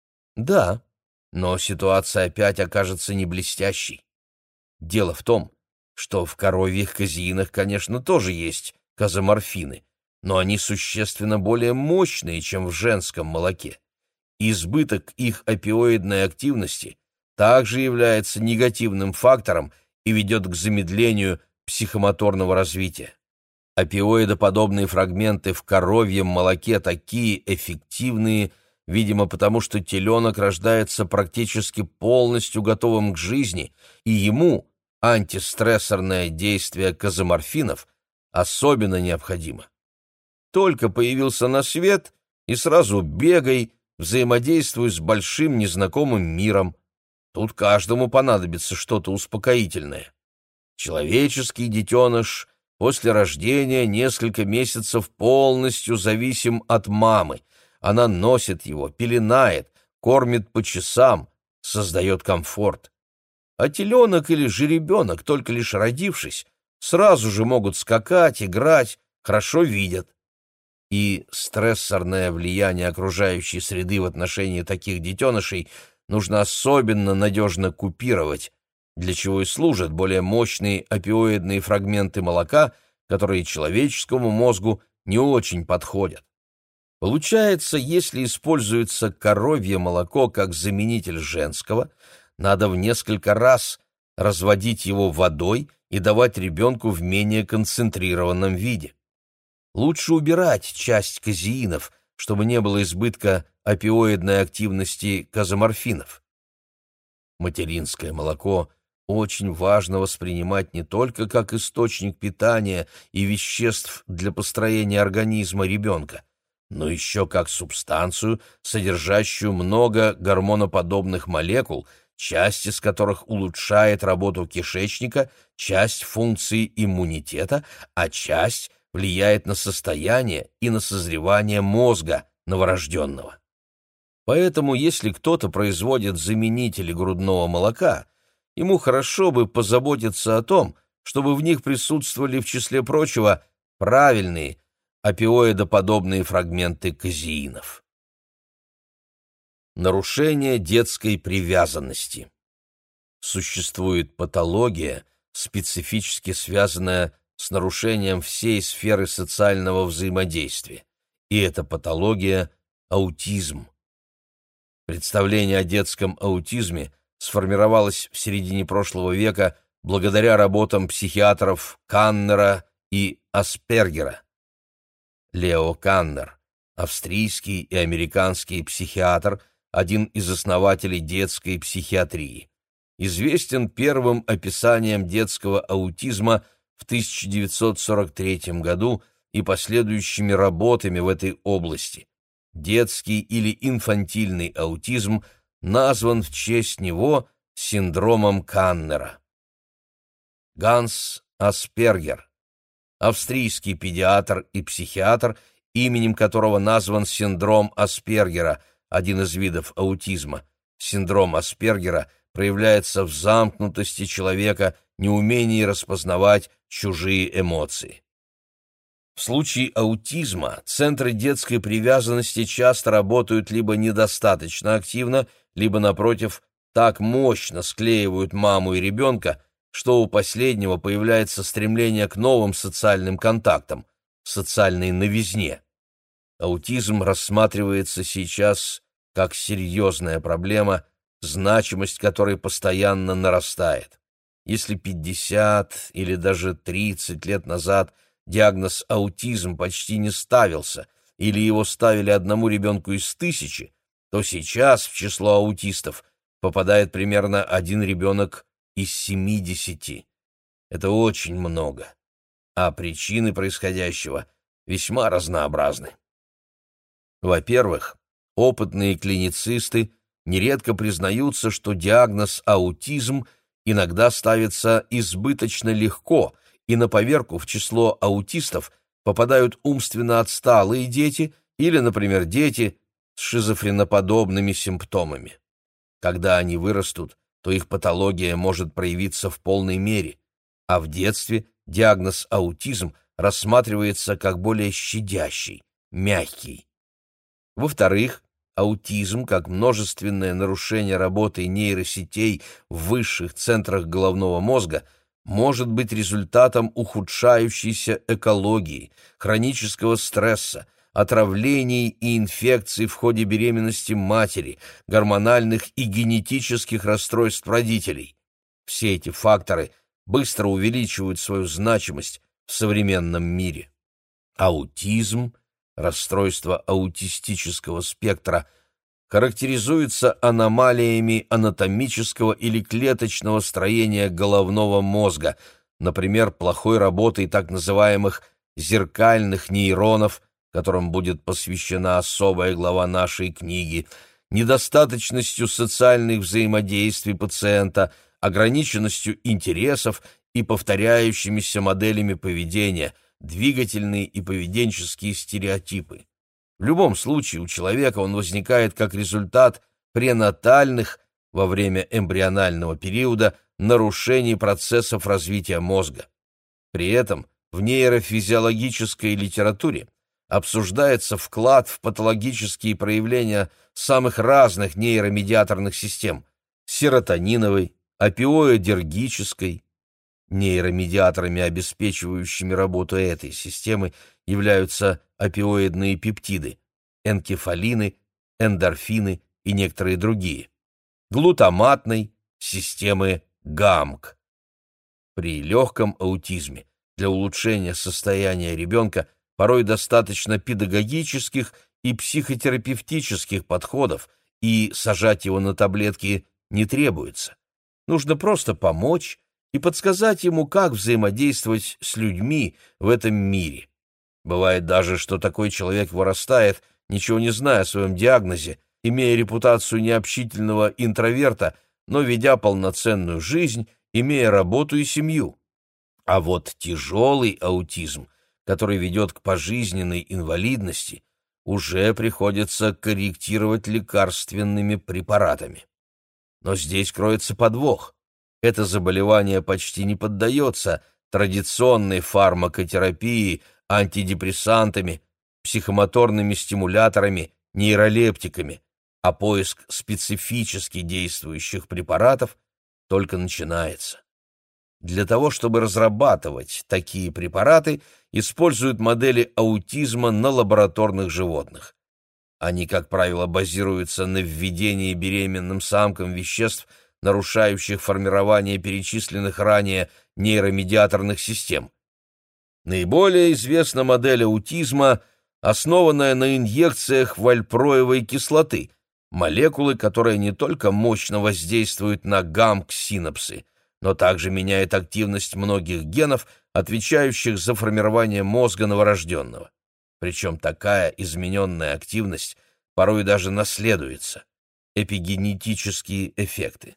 Да, но ситуация опять окажется не блестящей. Дело в том, что в коровьих казеинах, конечно, тоже есть казоморфины, но они существенно более мощные, чем в женском молоке. Избыток их опиоидной активности также является негативным фактором и ведет к замедлению психомоторного развития. Опиоидоподобные фрагменты в коровьем молоке такие эффективные, видимо, потому что теленок рождается практически полностью готовым к жизни, и ему антистрессорное действие казоморфинов особенно необходимо. Только появился на свет, и сразу бегай, взаимодействуй с большим незнакомым миром. Тут каждому понадобится что-то успокоительное. Человеческий детеныш после рождения несколько месяцев полностью зависим от мамы. Она носит его, пеленает, кормит по часам, создает комфорт. А теленок или жеребенок, только лишь родившись, сразу же могут скакать, играть, хорошо видят. И стрессорное влияние окружающей среды в отношении таких детенышей нужно особенно надежно купировать, для чего и служат более мощные опиоидные фрагменты молока, которые человеческому мозгу не очень подходят. Получается, если используется коровье молоко как заменитель женского, надо в несколько раз разводить его водой и давать ребенку в менее концентрированном виде. Лучше убирать часть казеинов, чтобы не было избытка опиоидной активности казоморфинов. Материнское молоко очень важно воспринимать не только как источник питания и веществ для построения организма ребенка, но еще как субстанцию, содержащую много гормоноподобных молекул, часть из которых улучшает работу кишечника, часть функции иммунитета, а часть влияет на состояние и на созревание мозга новорожденного. Поэтому, если кто-то производит заменители грудного молока, ему хорошо бы позаботиться о том, чтобы в них присутствовали, в числе прочего, правильные опиоидоподобные фрагменты казеинов. Нарушение детской привязанности. Существует патология, специфически связанная с нарушением всей сферы социального взаимодействия, и эта патология – аутизм. Представление о детском аутизме сформировалось в середине прошлого века благодаря работам психиатров Каннера и Аспергера. Лео Каннер, австрийский и американский психиатр, один из основателей детской психиатрии, известен первым описанием детского аутизма в тысяча девятьсот сорок третьем году и последующими работами в этой области. Детский или инфантильный аутизм назван в честь него синдромом Каннера. Ганс Аспергер, австрийский педиатр и психиатр, именем которого назван синдром Аспергера, один из видов аутизма. Синдром Аспергера проявляется в замкнутости человека, неумении распознавать чужие эмоции. В случае аутизма центры детской привязанности часто работают либо недостаточно активно, либо, напротив, так мощно склеивают маму и ребенка, что у последнего появляется стремление к новым социальным контактам, социальной новизне. Аутизм рассматривается сейчас как серьезная проблема, значимость которой постоянно нарастает. Если пятьдесят или даже тридцать лет назад диагноз аутизм почти не ставился, или его ставили одному ребенку из тысячи, то сейчас в число аутистов попадает примерно один ребенок из семидесяти. Это очень много, а причины происходящего весьма разнообразны. Во-первых, опытные клиницисты нередко признаются, что диагноз аутизм иногда ставится избыточно легко, и на поверку в число аутистов попадают умственно отсталые дети или, например, дети с шизофреноподобными симптомами. Когда они вырастут, то их патология может проявиться в полной мере, а в детстве диагноз аутизм рассматривается как более щадящий, мягкий. Во-вторых, аутизм, как множественное нарушение работы нейросетей в высших центрах головного мозга, может быть результатом ухудшающейся экологии, хронического стресса, отравлений и инфекций в ходе беременности матери, гормональных и генетических расстройств родителей. Все эти факторы быстро увеличивают свою значимость в современном мире. Аутизм, расстройство аутистического спектра, характеризуется аномалиями анатомического или клеточного строения головного мозга, например, плохой работой так называемых зеркальных нейронов, которым будет посвящена особая глава нашей книги, недостаточностью социальных взаимодействий пациента, ограниченностью интересов и повторяющимися моделями поведения, двигательные и поведенческие стереотипы. В любом случае у человека он возникает как результат пренатальных, во время эмбрионального периода, нарушений процессов развития мозга. При этом в нейрофизиологической литературе обсуждается вклад в патологические проявления самых разных нейромедиаторных систем – серотониновой, опиоидергической. Нейромедиаторами, обеспечивающими работу этой системы, являются опиоидные пептиды – энкефалины, эндорфины и некоторые другие. Глутаматной – системы ГАМК. При легком аутизме для улучшения состояния ребенка порой достаточно педагогических и психотерапевтических подходов, и сажать его на таблетки не требуется. Нужно просто помочь и подсказать ему, как взаимодействовать с людьми в этом мире. Бывает даже, что такой человек вырастает, ничего не зная о своем диагнозе, имея репутацию необщительного интроверта, но ведя полноценную жизнь, имея работу и семью. А вот тяжелый аутизм, который ведет к пожизненной инвалидности, уже приходится корректировать лекарственными препаратами. Но здесь кроется подвох. Это заболевание почти не поддается традиционной фармакотерапии, антидепрессантами, психомоторными стимуляторами, нейролептиками, а поиск специфически действующих препаратов только начинается. Для того, чтобы разрабатывать такие препараты, используют модели аутизма на лабораторных животных. Они, как правило, базируются на введении беременным самкам веществ, нарушающих формирование перечисленных ранее нейромедиаторных систем. Наиболее известна модель аутизма, основанная на инъекциях вальпроевой кислоты, молекулы, которая не только мощно воздействует на ГАМК-синапсы, но также меняет активность многих генов, отвечающих за формирование мозга новорожденного. Причем такая измененная активность порой даже наследуется. Эпигенетические эффекты.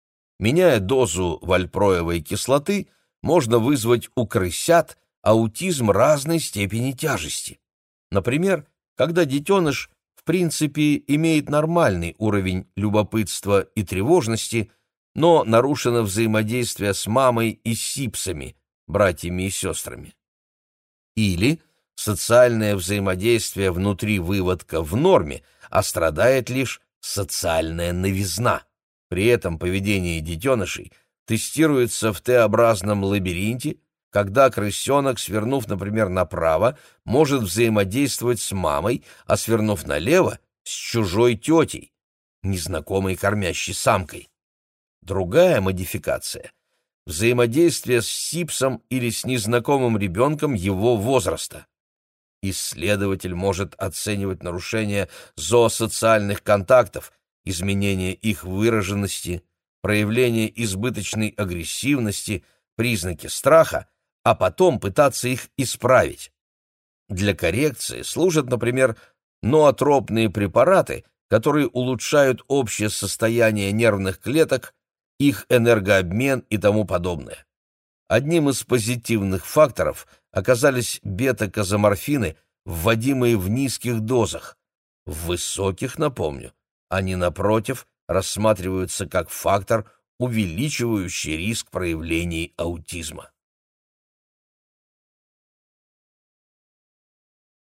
Меняя дозу вальпроевой кислоты, можно вызвать у крысят аутизм разной степени тяжести. Например, когда детеныш в принципе имеет нормальный уровень любопытства и тревожности, но нарушено взаимодействие с мамой и сипсами, братьями и сестрами. Или социальное взаимодействие внутри выводка в норме, а страдает лишь социальная новизна. При этом поведение детенышей тестируется в Т-образном лабиринте, когда крысенок, свернув, например, направо, может взаимодействовать с мамой, а свернув налево — с чужой тетей, незнакомой кормящей самкой. Другая модификация — взаимодействие с сипсом или с незнакомым ребенком его возраста. Исследователь может оценивать нарушения зоосоциальных контактов, изменение их выраженности, проявление избыточной агрессивности, признаки страха, а потом пытаться их исправить. Для коррекции служат, например, ноотропные препараты, которые улучшают общее состояние нервных клеток, их энергообмен и тому подобное. Одним из позитивных факторов оказались бета-казоморфины, вводимые в низких дозах. В высоких, напомню, они, напротив, рассматриваются как фактор, увеличивающий риск проявлений аутизма.